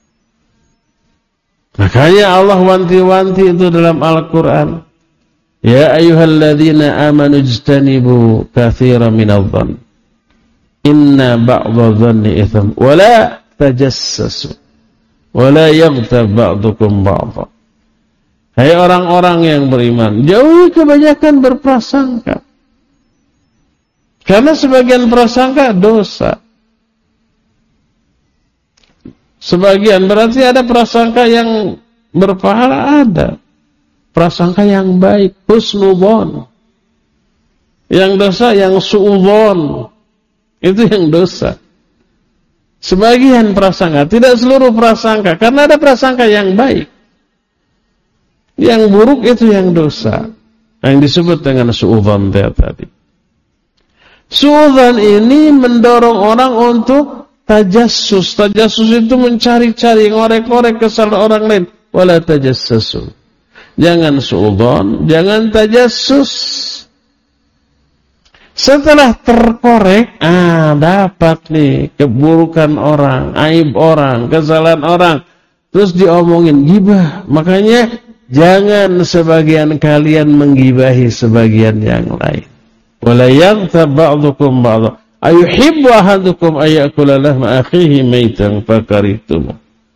makanya Allah wanti-wanti itu dalam Al-Quran, ya ayyuhalladzina amanu ijtanibu katsiran minadh-dhann inna ba'dadh-dhanni itsm wa la tajassasu wa la yaghtab ba'dukum ba'dha. Hai orang-orang yang beriman, jauhi kebanyakan berprasangka. Karena sebagian prasangka dosa. Sebagian berarti ada prasangka yang berpahala, ada prasangka yang baik, husnudzon. Yang dosa yang suudzon, itu yang dosa. Sebagian prasangka, tidak seluruh prasangka, karena ada prasangka yang baik. Yang buruk itu yang dosa, yang disebut dengan suudzon tadi. Suudzon ini mendorong orang untuk tajassus. Tajassus itu mencari-cari, ngorek-ngorek kesalahan orang lain. Wala tajassasu. Jangan suudzon, jangan tajassus. Setelah terkorek, ah dapat nih keburukan orang, aib orang, kesalahan orang, terus diomongin, gibah. Makanya jangan sebagian kalian menggibahi sebagian yang lain. Wala yaghtab ba'dukum ba'dha. Ayuhibbu ahadukum ayyakula lahma akhihi maitan fakarihtum.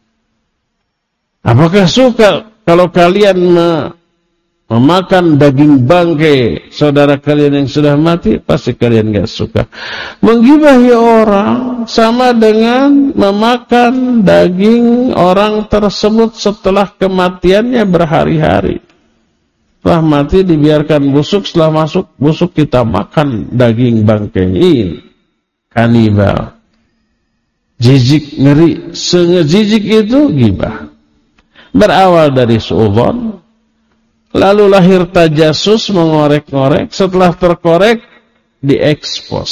Apakah suka kalau kalian memakan daging bangkai saudara kalian yang sudah mati? Pasti kalian enggak suka. Menggibahi orang sama dengan memakan daging orang tersebut setelah kematiannya berhari-hari. Setelah mati dibiarkan busuk, setelah masuk busuk kita makan daging bangkai ini. Kanibal. Jijik, ngeri. Sengejijik itu gibah. Berawal dari suudzon, lalu lahir tajassus, mengorek-ngorek. Setelah terkorek, diekspos.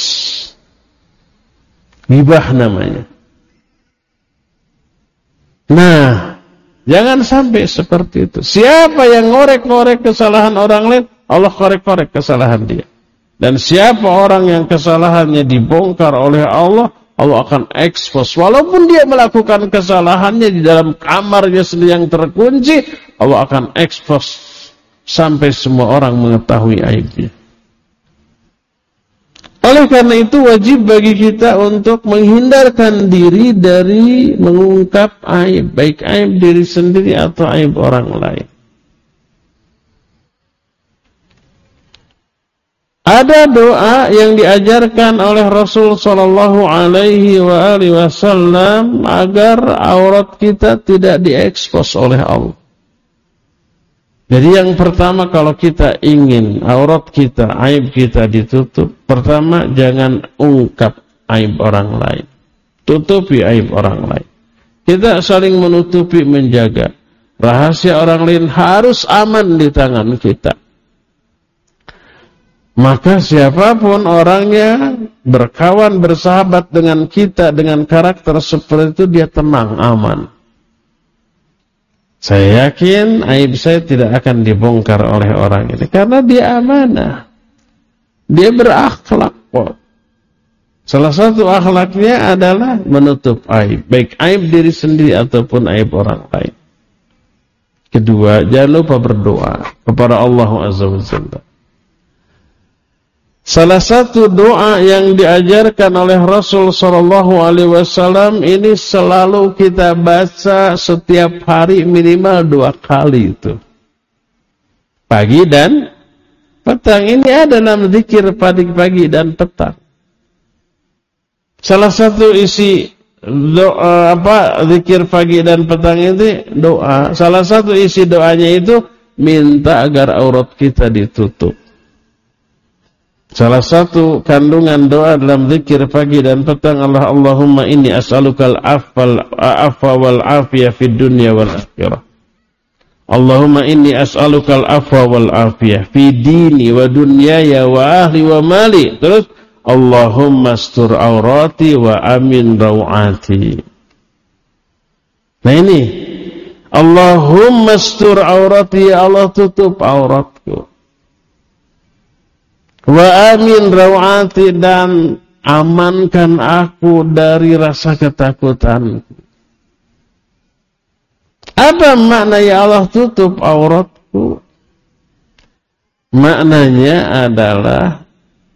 Gibah namanya. Nah, jangan sampai seperti itu. Siapa yang ngorek-ngorek kesalahan orang lain, Allah korek-korek kesalahan dia. Dan siapa orang yang kesalahannya dibongkar oleh Allah, Allah akan ekspos. Walaupun dia melakukan kesalahannya di dalam kamarnya sendiri yang terkunci, Allah akan ekspos sampai semua orang mengetahui aibnya. Oleh karena itu wajib bagi kita untuk menghindarkan diri dari mengungkap aib, baik aib diri sendiri atau aib orang lain. Ada doa yang diajarkan oleh Rasul sallallahu alaihi wasallam agar aurat kita tidak diekspos oleh Allah. Jadi yang pertama, kalau kita ingin aurat kita, aib kita ditutup, pertama jangan ungkap aib orang lain. Tutupi aib orang lain. Kita saling menutupi, menjaga. Rahasia orang lain harus aman di tangan kita. maka siapapun orangnya berkawan, bersahabat dengan kita dengan karakter seperti itu, dia tenang, aman. Saya yakin aib saya tidak akan dibongkar oleh orang ini karena dia amanah. Dia berakhlak kok. Salah satu akhlaknya adalah menutup aib, baik aib diri sendiri ataupun aib orang lain. Kedua, jangan lupa berdoa kepada Allah Azza wa Jalla. Salah satu doa yang diajarkan oleh Rasul sallallahu alaihi wasallam ini selalu kita baca setiap hari minimal dua kali itu. Pagi dan petang. Ini ada dalam zikir pagi-pagi dan petang. Salah satu isi doa apa zikir pagi dan petang itu doa. Salah satu isi doanya itu minta agar aurat kita ditutup. Salah satu kandungan doa dalam zikir pagi dan petang Allah Allahumma inni as'alukal afwa wal afiyah fid dunya wal akhirah. Allahumma inni as'alukal afwa wal afiyah fi dini wa dunyaya wa ahli wa mali. Terus Allahumma astur aurati wa amin rawati. Nah ini Allahumma astur aurati, ya Allah tutup auratku. Wa amin rawati, dan amankan aku dari rasa ketakutan. Apa makna ya Allah tutup auratku? Maknanya adalah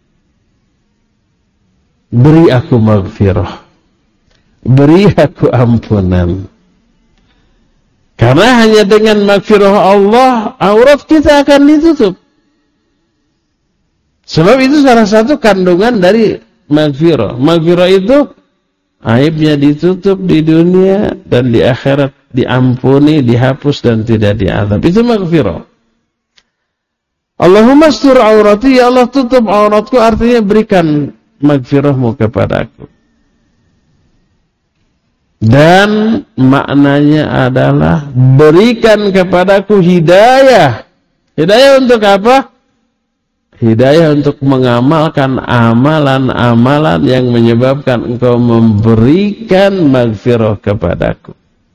beri aku maghfirah, beri aku ampunan. Karena hanya dengan maghfirah Allah aurat kita akan ditutup. Sebab itu salah satu kandungan dari maghfirah. Maghfirah itu aibnya ditutup di dunia dan di akhirat diampuni, dihapus dan tidak diazab. Itu maghfirah. Allahumma astur aurati, ya Allah tutup auratku, artinya berikan maghfirahmu kepadaku. Dan maknanya adalah berikan kepadaku hidayah. Hidayah untuk apa? Hidayah untuk mengamalkan amalan-amalan yang menyebabkan engkau memberikan maghfirah kepadaku.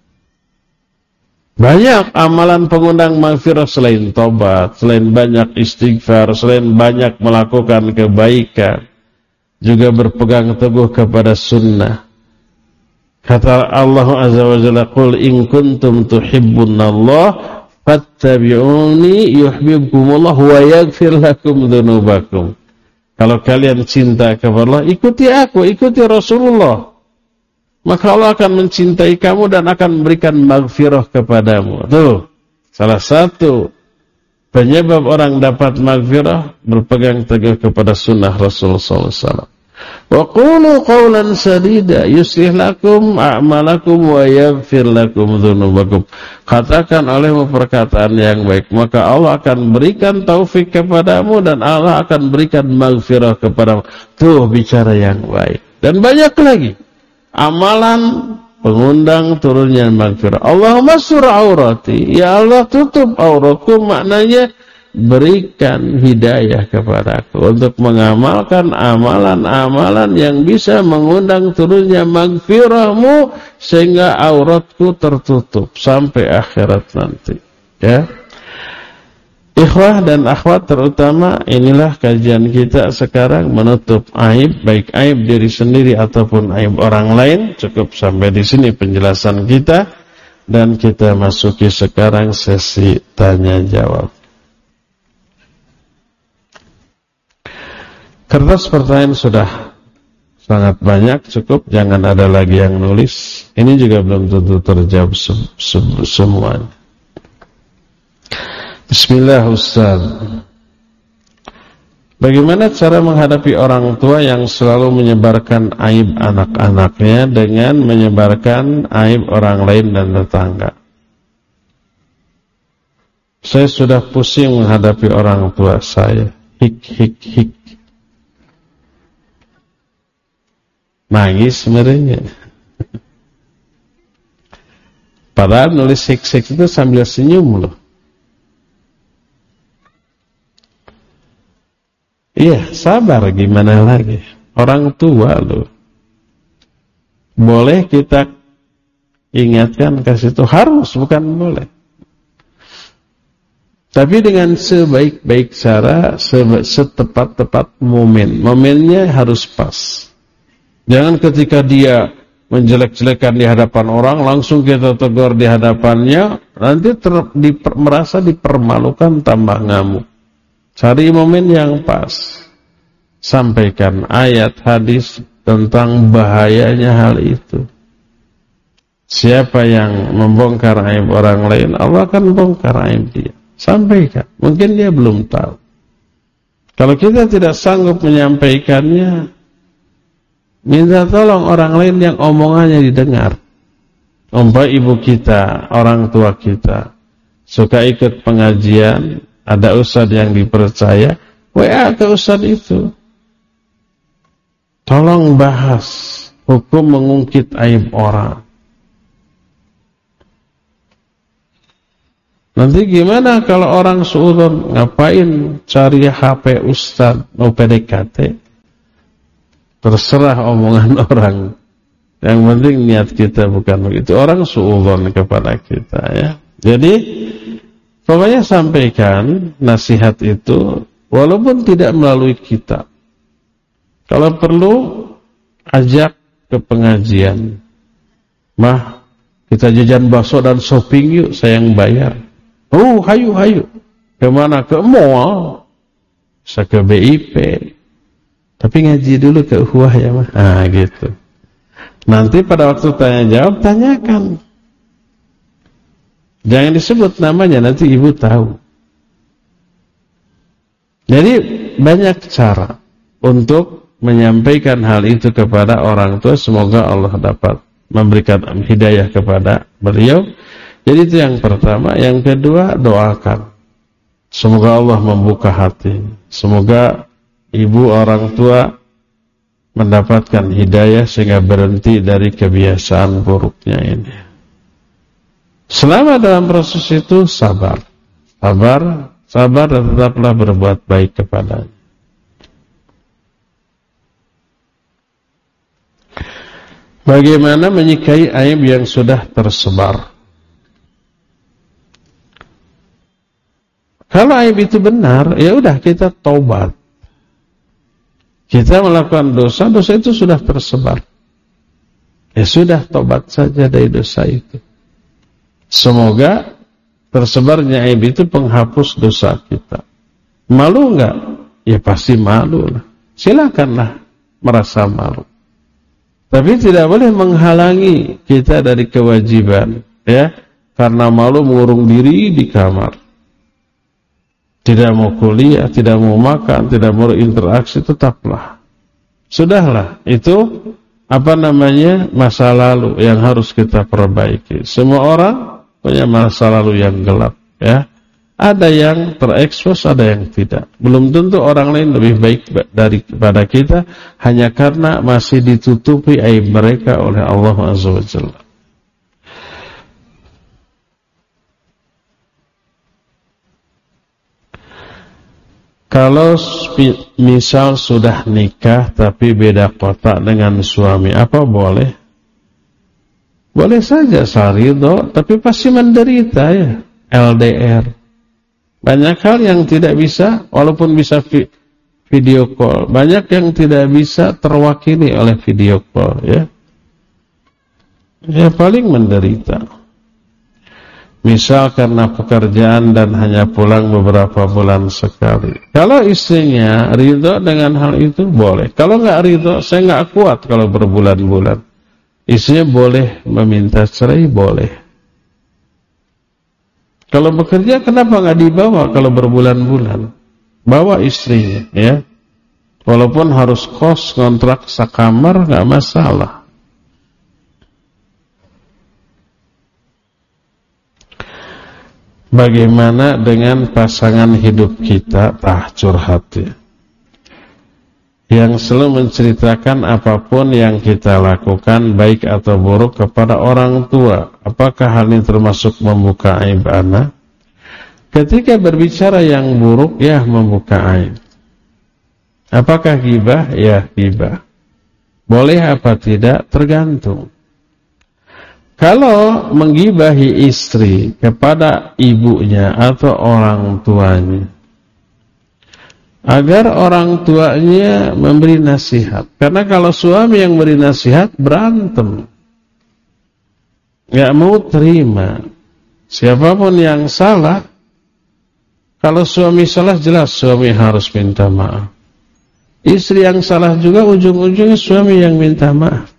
Banyak amalan pengundang maghfirah selain tobat, selain banyak istighfar, selain banyak melakukan kebaikan, juga berpegang teguh kepada sunnah. Kata Allah Azza wa Jalla, "Qul in kuntum tuhibbunallah fattabi'uni yuhibbukumullah wa yaghfir lakum dzunubakum." Kalau kalian cinta kepada Allah, ikuti aku, ikuti Rasulullah. Maka Allah akan mencintai kamu dan akan memberikan maghfirah kepadamu. Tuh, salah satu penyebab orang dapat maghfirah berpegang teguh kepada sunnah Rasulullah sallallahu alaihi wasallam. Wa qulu qawlan sadida yuslih lakum a'malakum wa yaghfir lakum dzunubakum. Katakan olehmu perkataan yang baik, maka Allah akan berikan taufik kepadamu dan Allah akan berikan maghfirah kepadamu. Tuh bicara yang baik. Dan banyak lagi amalan pengundang turunnya maghfirah. Allahumma sur aurati, ya Allah tutup auratku, maknanya berikan hidayah kepadaku untuk mengamalkan amalan-amalan yang bisa mengundang turunnya maghfirahmu sehingga auratku tertutup sampai akhirat nanti. Ya, ikhwah dan akhwat terutama, inilah kajian kita sekarang, menutup aib, baik aib diri sendiri ataupun aib orang lain. Cukup sampai di sini penjelasan kita dan kita masuki sekarang sesi tanya jawab. Kertas pertanyaan sudah sangat banyak, cukup, jangan ada lagi yang nulis. Ini juga belum tentu terjawab se se semuanya. Bismillah Ustaz. Bagaimana cara menghadapi orang tua yang selalu menyebarkan aib anak-anaknya dengan menyebarkan aib orang lain dan tetangga? Saya sudah pusing menghadapi orang tua saya. Hik hik hik. Nangis sebenarnya. Padahal nulis hik-hik itu sambil senyum loh. Iya, sabar gimana lagi. Orang tua loh. Boleh kita ingatkan, kasih itu harus, bukan boleh. Tapi dengan sebaik-baik cara, setepat-tepat momen. Momennya harus pas. Jangan ketika dia menjelek-jelekan di hadapan orang, langsung kita tegur di hadapannya, nanti ter, diper, merasa dipermalukan, tambah ngamuk. Cari momen yang pas. Sampaikan ayat hadis tentang bahayanya hal itu. Siapa yang membongkar aib orang lain, Allah akan bongkar aib dia. Sampaikan. Mungkin dia belum tahu. Kalau kita tidak sanggup menyampaikannya, minta tolong orang lain yang omongannya didengar. Umpama ibu kita, orang tua kita, suka ikut pengajian, ada ustadz yang dipercaya, W A ke ustadz itu. Tolong bahas hukum mengungkit aib orang. Nanti gimana kalau orang suudon, ngapain cari H P ustadz, mau P D K T? Terserah omongan orang. Yang penting niat kita bukan begitu. Orang suudzon kepada kita, ya. Jadi pokoknya sampaikan nasihat itu walaupun tidak melalui kita. Kalau perlu ajak ke pengajian. Mah, kita jajan bakso dan shopping yuk, saya yang bayar. Oh, hayu hayu. Kemana? Ke mall. Bisa ke B I P. Tapi ngaji dulu ke ukhuwah ya mah. Nah gitu. Nanti pada waktu tanya jawab, tanyakan. Jangan disebut namanya, nanti ibu tahu. Jadi banyak cara untuk menyampaikan hal itu kepada orang tua. Semoga Allah dapat memberikan hidayah kepada beliau. Jadi itu yang pertama. Yang kedua, doakan. Semoga Allah membuka hati. Semoga ibu orang tua mendapatkan hidayah sehingga berhenti dari kebiasaan buruknya ini. Selama dalam proses itu sabar. Sabar, sabar dan tetaplah berbuat baik kepadanya. Bagaimana menyikapi aib yang sudah tersebar? Kalau aib itu benar, ya udah kita taubat. Kita melakukan dosa, dosa itu sudah tersebar. Ya sudah, tobat saja dari dosa itu. Semoga tersebarnya aib itu penghapus dosa kita. Malu enggak? Ya pasti malu lah. Silakanlah merasa malu. Tapi tidak boleh menghalangi kita dari kewajiban, ya. Karena malu mengurung diri di kamar. Tidak mau kuliah, tidak mau makan, tidak mau interaksi, tetaplah. Sudahlah, itu apa namanya masa lalu yang harus kita perbaiki. Semua orang punya masa lalu yang gelap, ya. Ada yang terekspos, ada yang tidak. Belum tentu orang lain lebih baik daripada kita hanya karena masih ditutupi aib mereka oleh Allah Azza wa Jalla. Kalau misal sudah nikah tapi beda kota dengan suami, apa boleh? Boleh saja saridho, tapi pasti menderita ya, L D R. Banyak hal yang tidak bisa, walaupun bisa vi video call, banyak yang tidak bisa terwakili oleh video call, ya. Ya paling menderita. Misal karena pekerjaan dan hanya pulang beberapa bulan sekali. Kalau istrinya ridho dengan hal itu boleh. Kalau nggak ridho, saya nggak kuat kalau berbulan-bulan. Istrinya boleh meminta cerai, boleh. Kalau bekerja kenapa nggak dibawa kalau berbulan-bulan? Bawa istrinya, ya. Walaupun harus kos kontrak sakamar nggak masalah. Bagaimana dengan pasangan hidup kita? Ah, curhat ya. Yang selalu menceritakan apapun yang kita lakukan, baik atau buruk, kepada orang tua. Apakah hal ini termasuk membuka aib anak? Ketika berbicara yang buruk, ya membuka aib. Apakah ghibah? Ya, ghibah. Boleh apa tidak? Tergantung. Kalau menggibahi istri kepada ibunya atau orang tuanya, agar orang tuanya memberi nasihat. Karena kalau suami yang beri nasihat, berantem. Gak mau terima. Siapapun yang salah, kalau suami salah, jelas suami harus minta maaf. Istri yang salah juga, ujung-ujungnya suami yang minta maaf.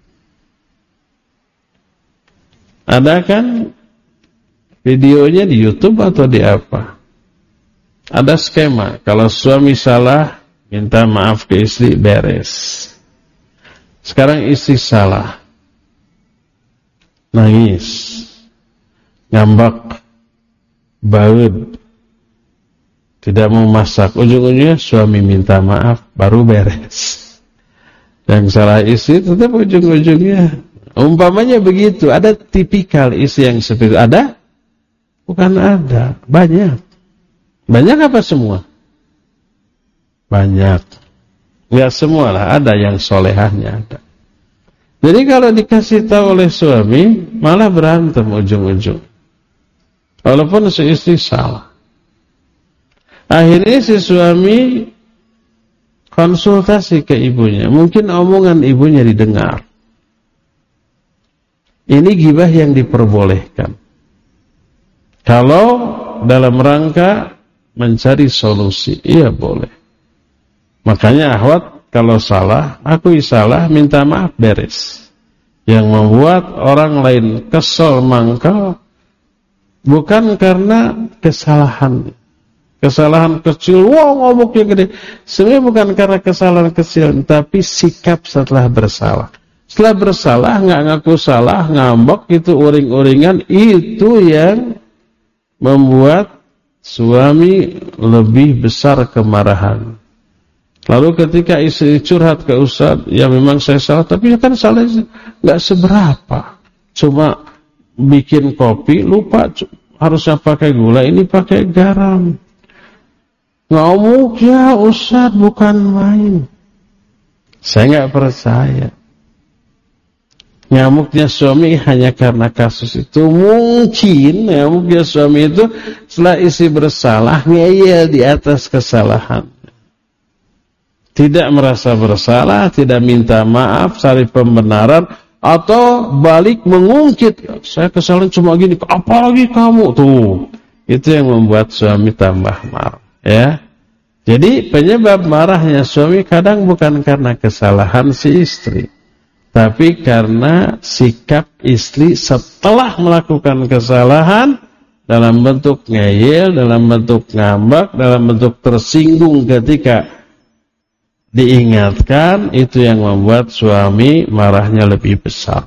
Ada kan videonya di YouTube atau di apa? Ada skema, kalau suami salah, minta maaf ke istri, beres. Sekarang istri salah, nangis, ngambek, baud, tidak mau masak, ujung-ujungnya suami minta maaf, baru beres. Yang salah istri tetap ujung-ujungnya. Umpamanya begitu, ada tipikal istri yang seperti itu. Ada? Bukan ada, banyak. Banyak apa semua? Banyak. Enggak semua lah, ada yang solehahnya ada. Jadi kalau dikasih tahu oleh suami, malah berantem ujung-ujung. Walaupun si istri salah. Akhirnya si suami konsultasi ke ibunya. Mungkin omongan ibunya didengar. Ini ghibah yang diperbolehkan. Kalau dalam rangka mencari solusi, iya boleh. Makanya akhwat, kalau salah, akui salah, minta maaf, beres. Yang membuat orang lain kesal mangkal bukan karena kesalahan, kesalahan kecil, wah ngomongnya gede. Sebenarnya bukan karena kesalahan kecil, tapi sikap setelah bersalah. Setelah bersalah, nggak ngaku salah, ngambek, itu uring-uringan, itu yang membuat suami lebih besar kemarahan. Lalu ketika istri curhat ke ustaz, ya memang saya salah, tapi ya kan salah nggak seberapa. Cuma bikin kopi, lupa harusnya pakai gula, ini pakai garam. Ngamuk ya ustaz, bukan main. Saya nggak percaya. Nyamuknya suami hanya karena kasus itu. Mungkin nyamuknya suami itu setelah istri bersalah, ngeyel di atas kesalahan. Tidak merasa bersalah, tidak minta maaf, cari pembenaran, atau balik mengungkit. Saya kesalahan cuma gini, apalagi kamu. Tuh, itu yang membuat suami tambah marah. Ya. Jadi penyebab marahnya suami kadang bukan karena kesalahan si istri, tapi karena sikap istri setelah melakukan kesalahan dalam bentuk ngeyel, dalam bentuk ngambek, dalam bentuk tersinggung ketika diingatkan, itu yang membuat suami marahnya lebih besar.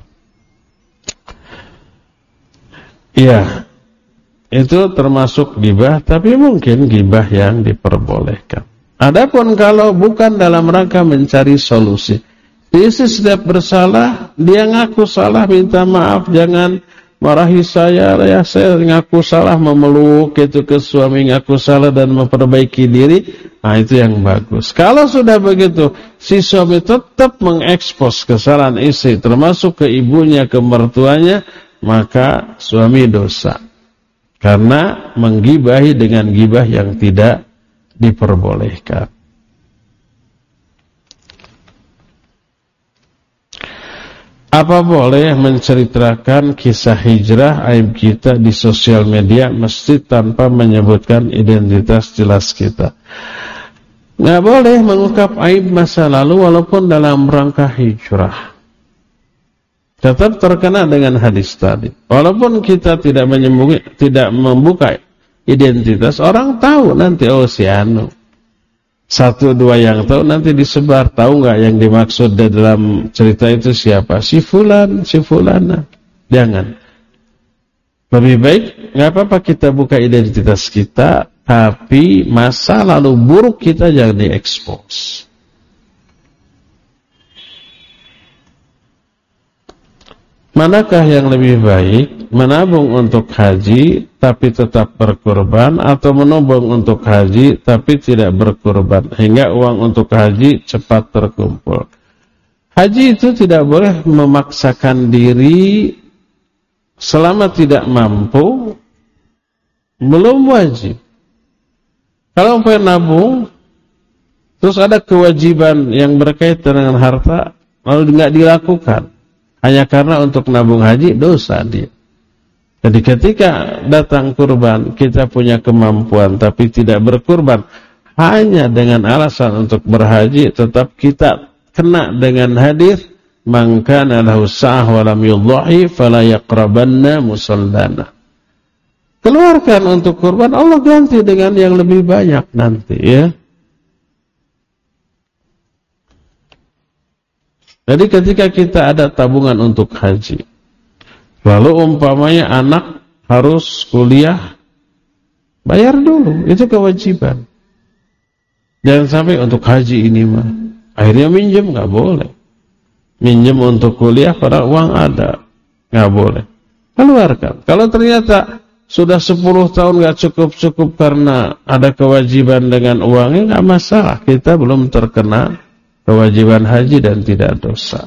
Iya, itu termasuk ghibah, tapi mungkin ghibah yang diperbolehkan. Adapun kalau bukan dalam rangka mencari solusi, istri setiap bersalah, dia ngaku salah, minta maaf, jangan marahi saya, ya saya ngaku salah, memeluk itu ke suami, ngaku salah dan memperbaiki diri, nah itu yang bagus. Kalau sudah begitu, si suami tetap mengekspos kesalahan istri, termasuk ke ibunya, ke mertuanya, maka suami dosa. Karena menggibahi dengan gibah yang tidak diperbolehkan. Apa boleh menceritakan kisah hijrah aib kita di sosial media mesti tanpa menyebutkan identitas jelas kita? Nggak boleh mengungkap aib masa lalu walaupun dalam rangka hijrah. Tetap terkena dengan hadis tadi. Walaupun kita tidak menyembunyi, tidak membuka identitas, orang tahu nanti, oh si anu. Satu dua yang tahu nanti disebar. Tahu nggak yang dimaksud di dalam cerita itu siapa? Si fulan, si fulana. Jangan. Lebih baik nggak apa-apa kita buka identitas kita, tapi masa lalu buruk kita jangan diekspos. Manakah yang lebih baik? Menabung untuk haji tapi tetap berkurban, atau menabung untuk haji tapi tidak berkurban hingga uang untuk haji cepat terkumpul. Haji itu tidak boleh memaksakan diri selama tidak mampu, belum wajib. Kalau umpamanya nabung terus ada kewajiban yang berkaitan dengan harta lalu tidak dilakukan hanya karena untuk nabung haji, dosa dia. Jadi ketika datang kurban, kita punya kemampuan tapi tidak berkurban hanya dengan alasan untuk berhaji, tetap kita kena dengan hadis man kana lahu sa'ah wa lam yudhahi fala yaqrabanna musallana. Keluarkan untuk kurban, Allah ganti dengan yang lebih banyak nanti, ya. Jadi ketika kita ada tabungan untuk haji, lalu umpamanya anak harus kuliah, bayar dulu, itu kewajiban. Jangan sampai untuk haji ini mah akhirnya minjem, nggak boleh. Minjem untuk kuliah padahal uang ada, nggak boleh. Keluarkan. Kalau ternyata sudah sepuluh tahun nggak cukup-cukup karena ada kewajiban dengan uangnya, nggak masalah. Kita belum terkena kewajiban haji dan tidak dosa.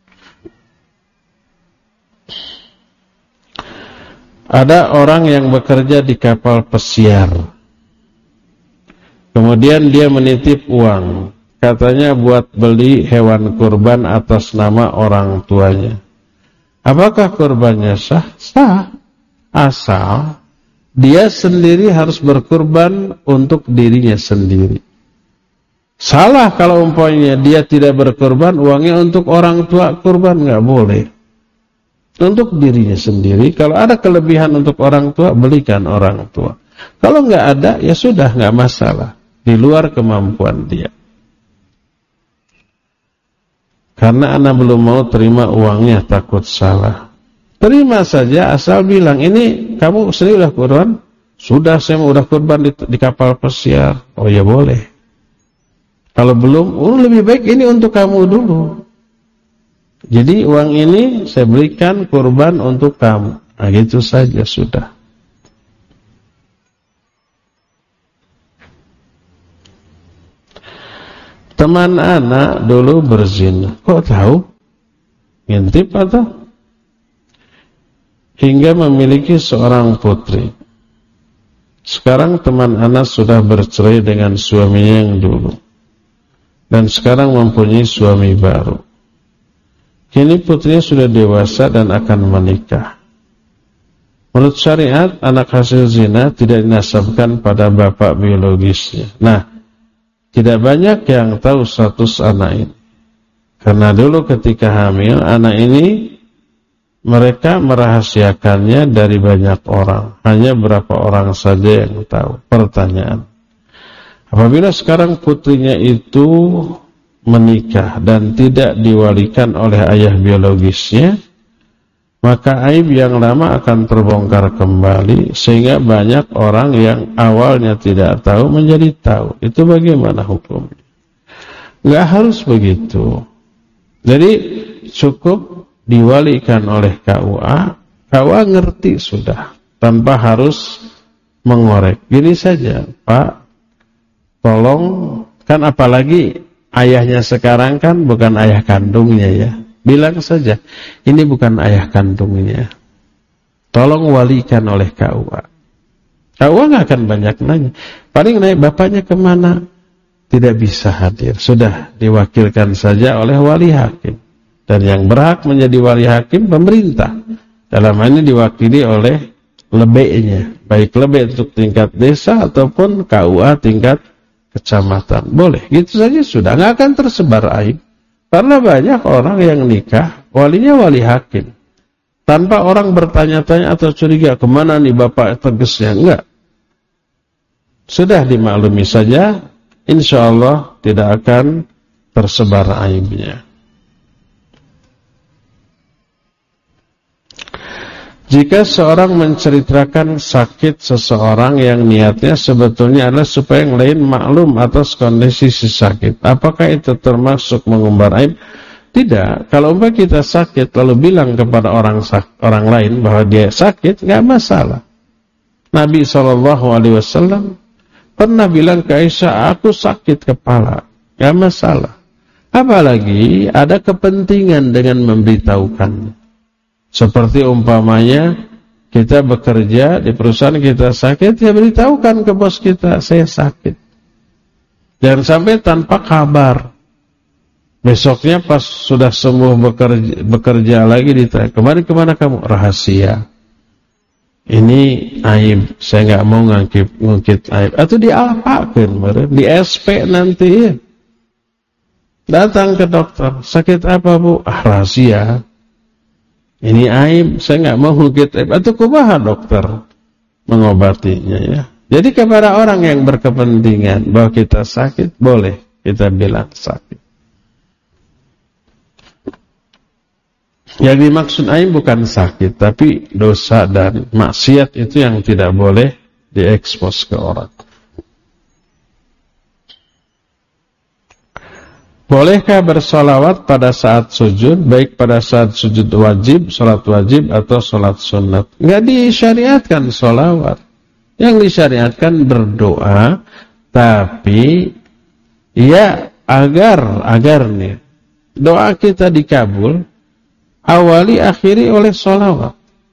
Ada orang yang bekerja di kapal pesiar, kemudian dia menitip uang, katanya buat beli hewan kurban atas nama orang tuanya. Apakah kurbannya sah? Sah, asal dia sendiri harus berkurban untuk dirinya sendiri. Salah kalau umpamanya dia tidak berkurban, uangnya untuk orang tua kurban, nggak boleh. Untuk dirinya sendiri, kalau ada kelebihan untuk orang tua, belikan orang tua. Kalau nggak ada, ya sudah, nggak masalah. Di luar kemampuan dia. Karena anak belum mau terima uangnya, takut salah. Terima saja, asal bilang, ini kamu sendiri udah kurban? Sudah, saya udah kurban di, di kapal pesiar. Oh ya boleh. Kalau belum, oh, lebih baik ini untuk kamu dulu. Jadi uang ini saya berikan kurban untuk kamu. Nah gitu saja sudah. Teman anak dulu berzina. Kok tahu? Ngintip atau? Hingga memiliki seorang putri. Sekarang teman anak sudah bercerai dengan suaminya yang dulu. Dan sekarang mempunyai suami baru. Kini putrinya sudah dewasa dan akan menikah. Menurut syariat, anak hasil zina tidak dinasabkan pada bapak biologisnya. Nah, tidak banyak yang tahu status anak ini. Karena dulu ketika hamil, anak ini mereka merahasiakannya dari banyak orang. Hanya berapa orang saja yang tahu. Pertanyaan, apabila sekarang putrinya itu menikah dan tidak diwalikan oleh ayah biologisnya, maka aib yang lama akan terbongkar kembali sehingga banyak orang yang awalnya tidak tahu menjadi tahu. Itu bagaimana hukumnya? Nggak harus begitu. Jadi cukup diwalikan oleh K U A, K U A ngerti sudah tanpa harus mengorek. Gini saja, Pak, tolong, kan apalagi ayahnya sekarang kan bukan ayah kandungnya ya. Bilang saja, ini bukan ayah kandungnya. Tolong walikan oleh K U A. K U A nggak akan banyak nanya. Paling naik bapaknya kemana? Tidak bisa hadir. Sudah diwakilkan saja oleh wali hakim. Dan yang berhak menjadi wali hakim pemerintah. Dalam hal ini diwakili oleh lebeknya. Baik lebek untuk tingkat desa ataupun K U A tingkat kecamatan. Boleh, gitu saja sudah, nggak akan tersebar aib. Karena banyak orang yang nikah, walinya wali hakim. Tanpa orang bertanya-tanya atau curiga, kemana nih bapak tegesnya, enggak. Sudah dimaklumi saja, insya Allah tidak akan tersebar aibnya. Jika seorang menceritakan sakit seseorang yang niatnya sebetulnya adalah supaya yang lain maklum atas kondisi si sakit, apakah itu termasuk mengumbar aib? Tidak. Kalau umpamanya kita sakit lalu bilang kepada orang orang lain bahwa dia sakit, nggak masalah. Nabi shallallahu alaihi wasallam pernah bilang ke Aisyah, aku sakit kepala, gak masalah. Apalagi ada kepentingan dengan memberitahukannya. Seperti umpamanya kita bekerja di perusahaan, kita sakit, ya beritahukan ke bos kita, saya sakit. Jangan sampai tanpa kabar. Besoknya pas sudah sembuh bekerja, bekerja lagi ditanya, kemarin kemana kamu? Rahasia. Ini aib, saya nggak mau ngangkit, ngungkit aib. Atau diapakan, di S P nanti ya. Datang ke dokter, sakit apa bu? Ah, rahasia. Ini aib, saya nggak mau ngungkit aib. Atau kumaha dokter mengobatinya ya. Jadi kepada orang yang berkepentingan bahwa kita sakit, boleh kita bilang sakit. Yang dimaksud aib bukan sakit, tapi dosa dan maksiat itu yang tidak boleh diekspos ke orang. Bolehkah bersolawat pada saat sujud, baik pada saat sujud wajib, sholat wajib, atau sholat sunat? Nggak disyariatkan solawat. Yang disyariatkan berdoa, tapi ya agar, agar nih, doa kita dikabul, awali akhiri oleh solawat.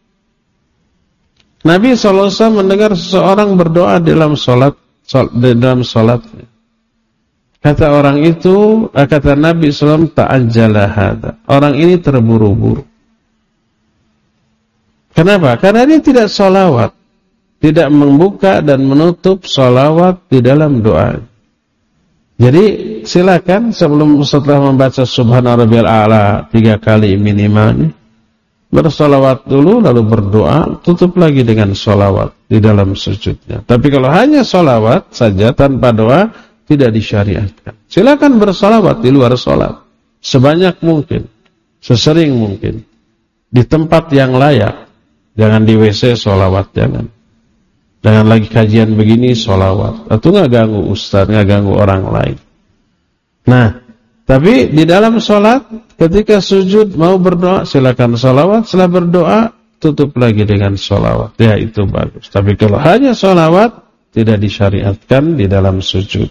Nabi shallallahu alaihi wasallam mendengar seseorang berdoa dalam sholat, dalam sholatnya. Kata orang itu, kata Nabi shallallahu alaihi wasallam, ta'ajjala hadza. Orang ini terburu-buru. Kenapa? Karena dia tidak sholawat, tidak membuka dan menutup sholawat di dalam doa. Jadi silakan sebelum setelah membaca Subhana Rabbiyal A'la tiga kali minimal, bersolawat dulu lalu berdoa, tutup lagi dengan solawat di dalam sujudnya. Tapi kalau hanya solawat saja tanpa doa, tidak disyariatkan. Silakan bersolawat di luar sholat, sebanyak mungkin, sesering mungkin, di tempat yang layak. Jangan di W C solawat, jangan. Jangan lagi kajian begini solawat, atau nggak ganggu ustaz, nggak ganggu orang lain. Nah, tapi di dalam sholat, ketika sujud mau berdoa, silakan solawat. Setelah berdoa, tutup lagi dengan solawat. Ya, itu bagus. Tapi kalau hanya solawat, tidak disyariatkan di dalam sujud.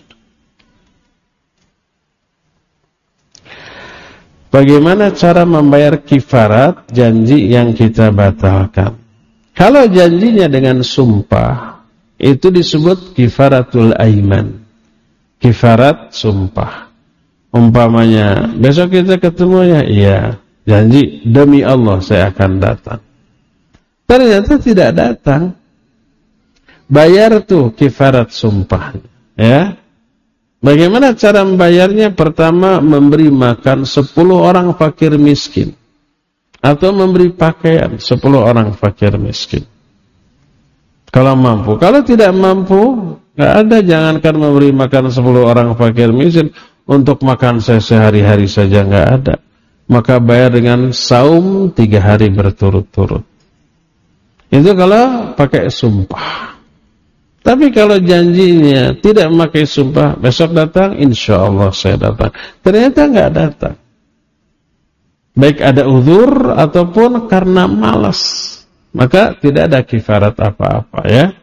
Bagaimana cara membayar kifarat janji yang kita batalkan? Kalau janjinya dengan sumpah, itu disebut kifaratul aiman. Kifarat sumpah. Umpamanya, besok kita ketemu ya, iya, janji demi Allah saya akan datang. Ternyata tidak datang. Bayar tuh kifarat sumpah. Ya. Bagaimana cara membayarnya? Pertama, memberi makan sepuluh orang fakir miskin. Atau memberi pakaian sepuluh orang fakir miskin. Kalau mampu. Kalau tidak mampu, nggak ada, jangankan memberi makan sepuluh orang fakir miskin. Untuk makan saya sehari-hari saja nggak ada. Maka bayar dengan saum tiga hari berturut-turut. Itu kalau pakai sumpah. Tapi kalau janjinya tidak memakai sumpah, besok datang, insya Allah saya datang. Ternyata nggak datang. Baik ada uzur ataupun karena malas, maka tidak ada kifarat apa-apa ya.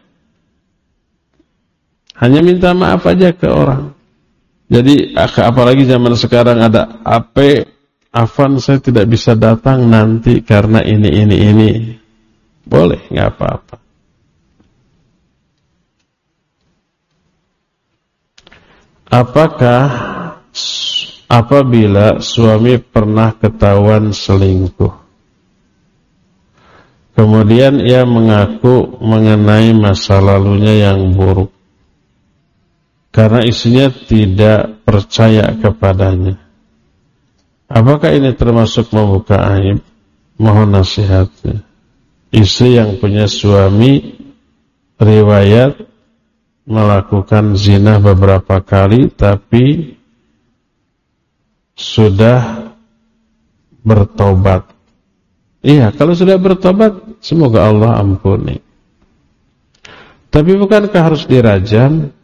Hanya minta maaf aja ke orang. Jadi apalagi zaman sekarang ada A P, Afan saya tidak bisa datang nanti karena ini ini ini. Boleh, nggak apa-apa. Apakah apabila suami pernah ketahuan selingkuh, kemudian ia mengaku mengenai masa lalunya yang buruk karena istrinya tidak percaya kepadanya, apakah ini termasuk membuka aib? Mohon nasihatnya. Istri yang punya suami riwayat melakukan zina beberapa kali tapi sudah bertobat. Iya, kalau sudah bertobat semoga Allah ampuni. Tapi bukankah harus dirajam?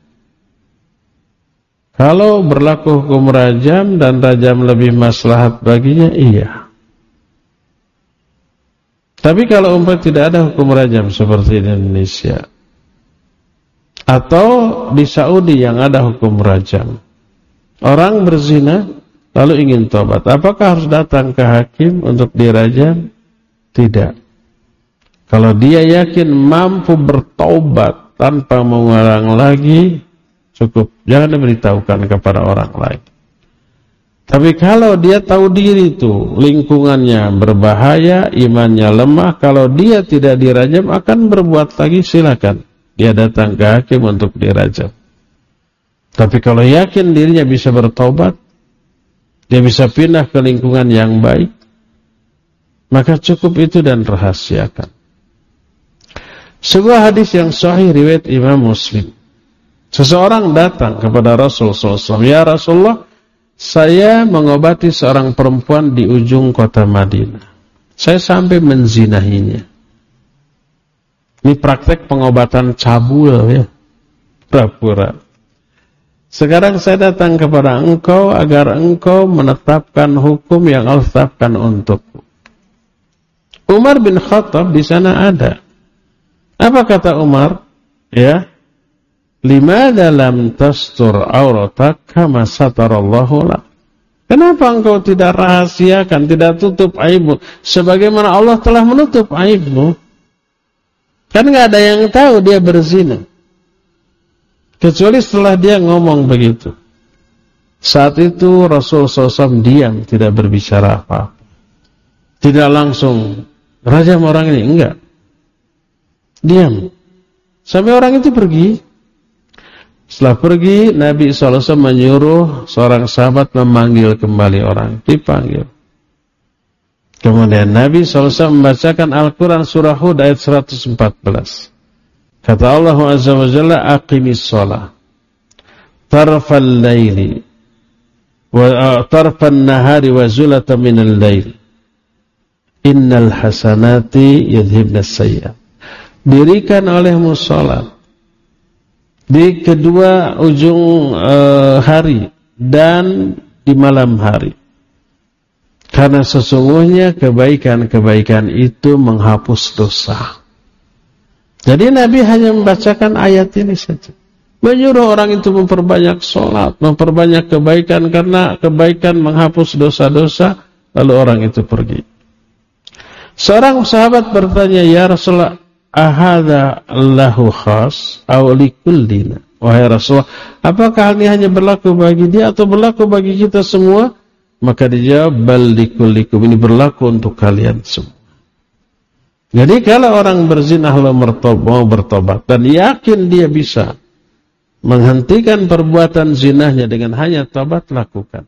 Kalau berlaku hukum rajam dan rajam lebih maslahat baginya, iya. Tapi kalau umpamanya tidak ada hukum rajam seperti di Indonesia, Atau di Saudi yang ada hukum rajam. Orang berzina lalu ingin tobat. Apakah harus datang ke hakim untuk dirajam? Tidak. Kalau dia yakin mampu bertobat tanpa mengulang lagi, cukup. Jangan diberitahukan kepada orang lain. Tapi kalau dia tahu diri itu, lingkungannya berbahaya, imannya lemah, kalau dia tidak dirajam akan berbuat lagi, silakan. Dia datang ke hakim untuk dirajam. Tapi kalau yakin dirinya bisa bertobat, dia bisa pindah ke lingkungan yang baik, maka cukup itu dan rahasiakan. Sebuah hadis yang sahih riwayat Imam Muslim. Seseorang datang kepada Rasulullah shallallahu alaihi wasallam, "Ya Rasulullah, saya mengobati seorang perempuan di ujung kota Madinah. Saya sampai menzinahinya." Ini praktek pengobatan cabul ya, pura-pura. Sekarang saya datang kepada engkau agar engkau menetapkan hukum yang Allah tetapkan untukku. Umar bin Khattab di sana ada. Apa kata Umar? Ya, limadha lam tastur auratak kama satarallahu lak. Kenapa engkau tidak rahasiakan, tidak tutup aibmu sebagaimana Allah telah menutup aibmu? Kan enggak ada yang tahu dia berzina. Kecuali setelah dia ngomong begitu. Saat itu Rasul shallallahu alaihi wasallam diam, tidak berbicara apa-apa. Tidak langsung rajam orang ini, enggak. Diam. Sampai orang itu pergi. Setelah pergi, Nabi shallallahu alaihi wasallam menyuruh seorang sahabat memanggil kembali orang. Dipanggil. Kemudian Nabi shallallahu alaihi wasallam membacakan Al-Quran surah Hud ayat seratus empat belas. Kata Allah Azza wa Jalla, aqimis shalah tarfal laili wa tarfan nahari wa zulatan minal lail innal hasanati yudhibnas sayyi'at. Dirikan olehmu salat di kedua ujung uh, hari dan di malam hari, karena sesungguhnya kebaikan-kebaikan itu menghapus dosa. Jadi Nabi hanya membacakan ayat ini saja, menyuruh orang itu memperbanyak sholat, memperbanyak kebaikan, karena kebaikan menghapus dosa-dosa. Lalu orang itu pergi. Seorang sahabat bertanya, "Ya Rasulullah, ahadha lahu khas aw likullina?" Wahai Rasulullah, apakah ini hanya berlaku bagi dia atau berlaku bagi kita semua? Maka dijawab, bal likullikum, ini berlaku untuk kalian semua. Jadi kalau orang berzina mau bertobat dan yakin dia bisa menghentikan perbuatan zinahnya dengan hanya tobat, lakukan.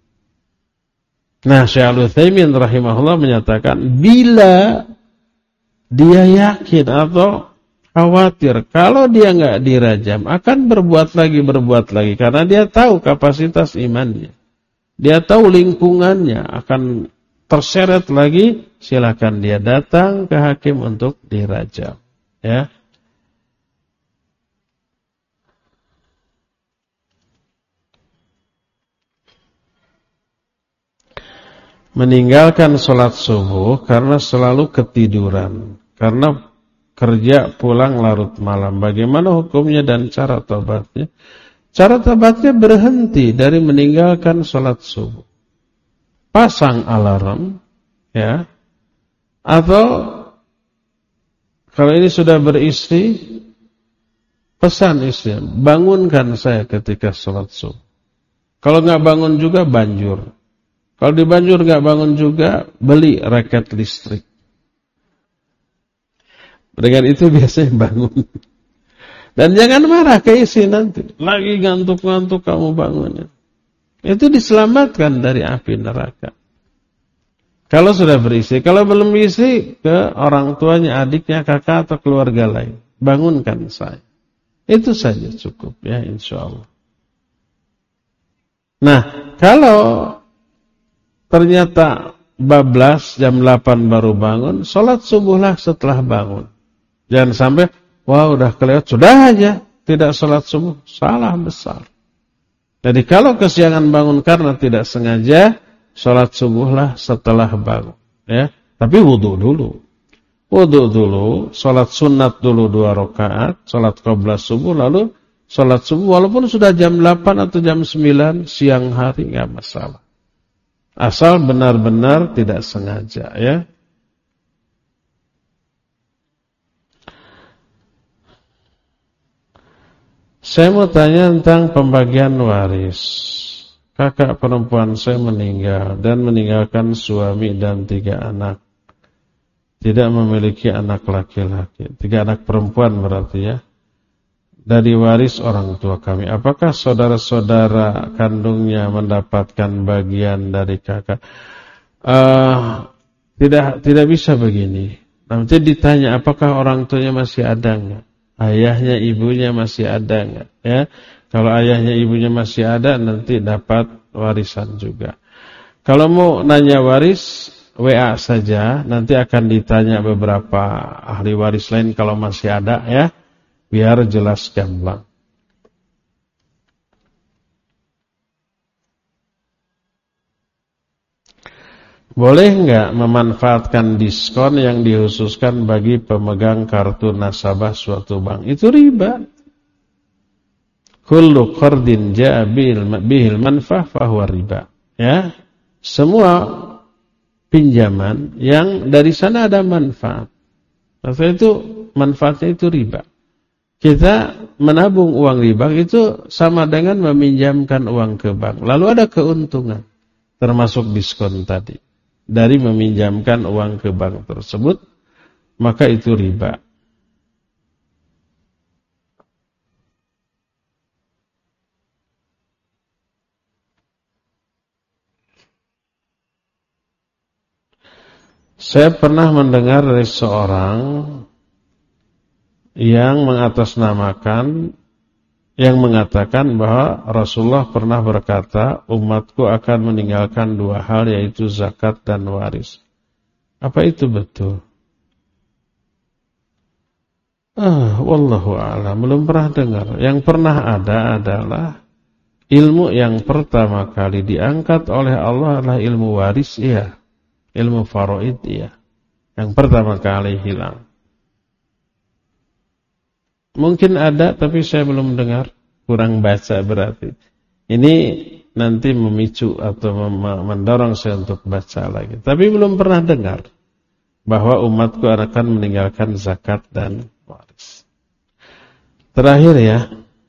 Nah, Syekh Al-Utsaimin rahimahullah menyatakan, bila dia yakin atau khawatir kalau dia enggak dirajam akan berbuat lagi berbuat lagi karena dia tahu kapasitas imannya. Dia tahu lingkungannya akan terseret lagi, silakan dia datang ke hakim untuk dirajam, ya. Meninggalkan sholat subuh karena selalu ketiduran, karena kerja pulang larut malam. Bagaimana hukumnya dan cara tobatnya? Cara tobatnya berhenti dari meninggalkan sholat subuh. Pasang alarm, ya. Atau kalau ini sudah beristri, pesan istri, bangunkan saya ketika sholat subuh. Kalau nggak bangun juga, banjur. Kalau dibanjur nggak bangun juga, beli raket listrik. Dengan itu biasanya bangun. Dan jangan marah ke istri nanti. Lagi ngantuk-ngantuk kamu bangunnya. Itu diselamatkan dari api neraka. Kalau sudah beristri, kalau belum beristri, ke orang tuanya, adiknya, kakak atau keluarga lain. Bangunkan saya. Itu saja cukup ya, insya Allah. Nah, kalau ternyata bablas jam delapan baru bangun, sholat subuhlah setelah bangun. Jangan sampai, wah udah kelewat, sudah aja tidak sholat subuh, salah besar. Jadi kalau kesiangan bangun karena tidak sengaja, sholat subuhlah setelah bangun. Ya, tapi wudu dulu. wudu dulu, sholat sunat dulu dua rakaat, sholat qabla subuh, lalu sholat subuh walaupun sudah jam delapan atau jam sembilan siang hari enggak masalah. Asal benar-benar tidak sengaja ya. Saya mau tanya tentang pembagian waris. Kakak perempuan saya meninggal dan meninggalkan suami dan tiga anak. Tidak memiliki anak laki-laki. Tiga anak perempuan berarti ya. Dari waris orang tua kami. Apakah saudara-saudara kandungnya mendapatkan bagian dari kakak? Uh, tidak tidak bisa begini. Nanti ditanya apakah orang tuanya masih ada enggak? Ayahnya, ibunya masih ada enggak? Ya. Kalau ayahnya, ibunya masih ada, nanti dapat warisan juga. Kalau mau nanya waris, W A saja, nanti akan ditanya beberapa ahli waris lain kalau masih ada ya, biar jelas gamblang. Boleh enggak memanfaatkan diskon yang dikhususkan bagi pemegang kartu nasabah suatu bank? Itu riba. Kullu qardin ja'a bihil manfah fahuwa riba. Ya. Semua pinjaman yang dari sana ada manfaat. Maka itu manfaatnya itu riba. Kita menabung uang di bank itu sama dengan meminjamkan uang ke bank. Lalu ada keuntungan termasuk diskon tadi. Dari meminjamkan uang ke bank tersebut, maka itu riba. Saya pernah mendengar dari seorang yang mengatasnamakan, yang mengatakan bahwa Rasulullah pernah berkata, umatku akan meninggalkan dua hal, yaitu zakat dan waris. Apa itu betul? Ah, wallahu a'lam, belum pernah dengar. Yang pernah ada adalah ilmu yang pertama kali diangkat oleh Allah adalah ilmu waris, iya. Ilmu faraid, iya. Yang pertama kali hilang. Mungkin ada, tapi saya belum dengar. Kurang baca berarti. Ini nanti memicu atau mendorong saya untuk baca lagi. Tapi belum pernah dengar bahwa umatku akan meninggalkan zakat dan waris. Terakhir ya.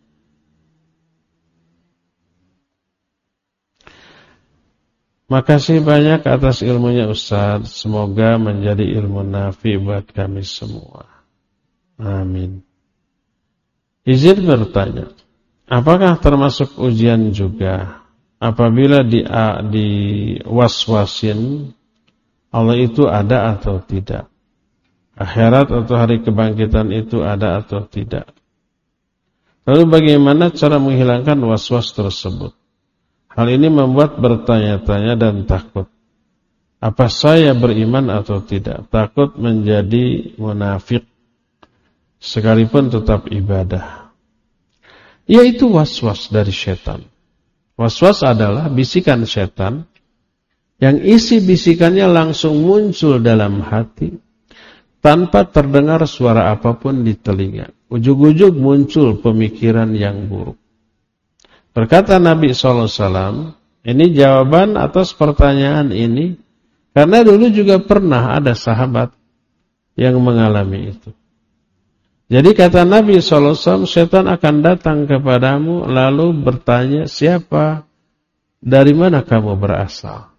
Makasih banyak atas ilmunya Ustaz. Semoga menjadi ilmu nafi buat kami semua. Amin. Izin bertanya, apakah termasuk ujian juga apabila di, di was-wasin Allah itu ada atau tidak? Akhirat atau hari kebangkitan itu ada atau tidak? Lalu bagaimana cara menghilangkan was-was tersebut? Hal ini membuat bertanya-tanya dan takut. Apa saya beriman atau tidak? Takut menjadi munafik sekalipun tetap ibadah. Yaitu was-was dari setan. Was-was adalah bisikan setan yang isi bisikannya langsung muncul dalam hati tanpa terdengar suara apapun di telinga. Ujug-ujug muncul pemikiran yang buruk. Berkata Nabi shallallahu alaihi wasallam, ini jawaban atas pertanyaan ini, karena dulu juga pernah ada sahabat yang mengalami itu. Jadi kata Nabi shallallahu alaihi wasallam, setan akan datang kepadamu lalu bertanya, siapa, dari mana kamu berasal?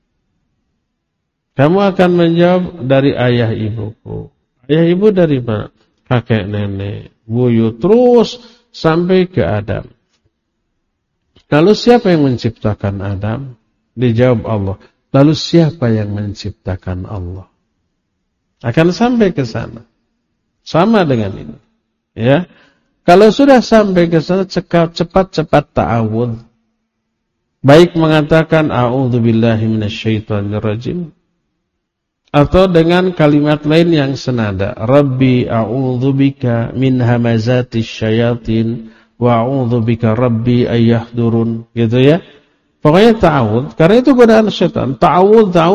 Kamu akan menjawab, dari ayah ibuku. Ayah ibu dari mana? Kakek nenek, buyut, terus sampai ke Adam. Lalu siapa yang menciptakan Adam? Dijawab Allah. Lalu siapa yang menciptakan Allah? Akan sampai ke sana. Sama dengan ini. Ya. Kalau sudah sampai ke sana, cepat-cepat ta'awudz. Baik mengatakan a'udzubillahi minasyaitonirrajim, atau dengan kalimat lain yang senada. Rabbi a'udzubika min hamazatis syayatin wa a'udzubika rabbi ayyahdurun, gitu ya. Pokoknya ta'awudz, karena itu godaan setan. Ta'awudz, ta'awudz,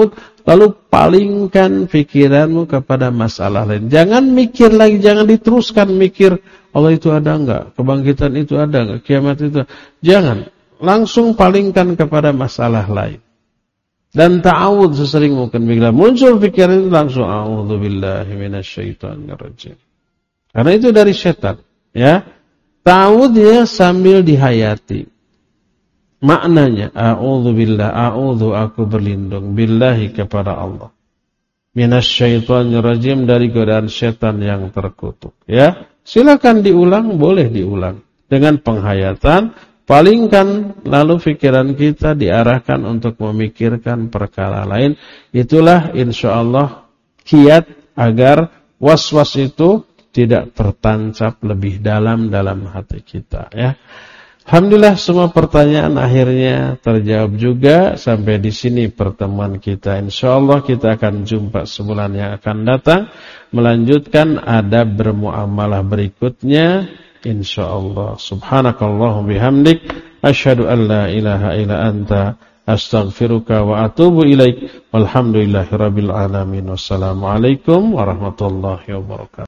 lalu palingkan pikiranmu kepada masalah lain. Jangan mikir lagi, jangan diteruskan mikir Allah itu ada enggak, kebangkitan itu ada enggak, kiamat itu. Jangan, langsung palingkan kepada masalah lain. Dan ta'awud sesering mungkin bila muncul pikiran itu langsung a'udzubillahi minasyaitonirrajim. Karena itu dari setan, ya. Ta'awudnya sambil dihayati. Maknanya a'udzubillah, a'udzu aku berlindung billahi kepada Allah. Minasyaitonirrajim, dari godaan setan yang terkutuk, ya. Silakan diulang, boleh diulang dengan penghayatan. Palingkan lalu pikiran kita diarahkan untuk memikirkan perkara lain. Itulah insyaallah kiat agar was-was itu tidak tertancap lebih dalam dalam hati kita, ya. Alhamdulillah semua pertanyaan akhirnya terjawab juga. Sampai di sini pertemuan kita. Insyaallah kita akan jumpa sebulan yang akan datang, melanjutkan adab bermuamalah berikutnya. InsyaAllah. Subhanakallahum bihamdik. Asyhadu an la ilaha illa anta. Astaghfiruka wa atubu ilaik. Walhamdulillahi rabbil alamin. Wassalamualaikum warahmatullahi wabarakatuh.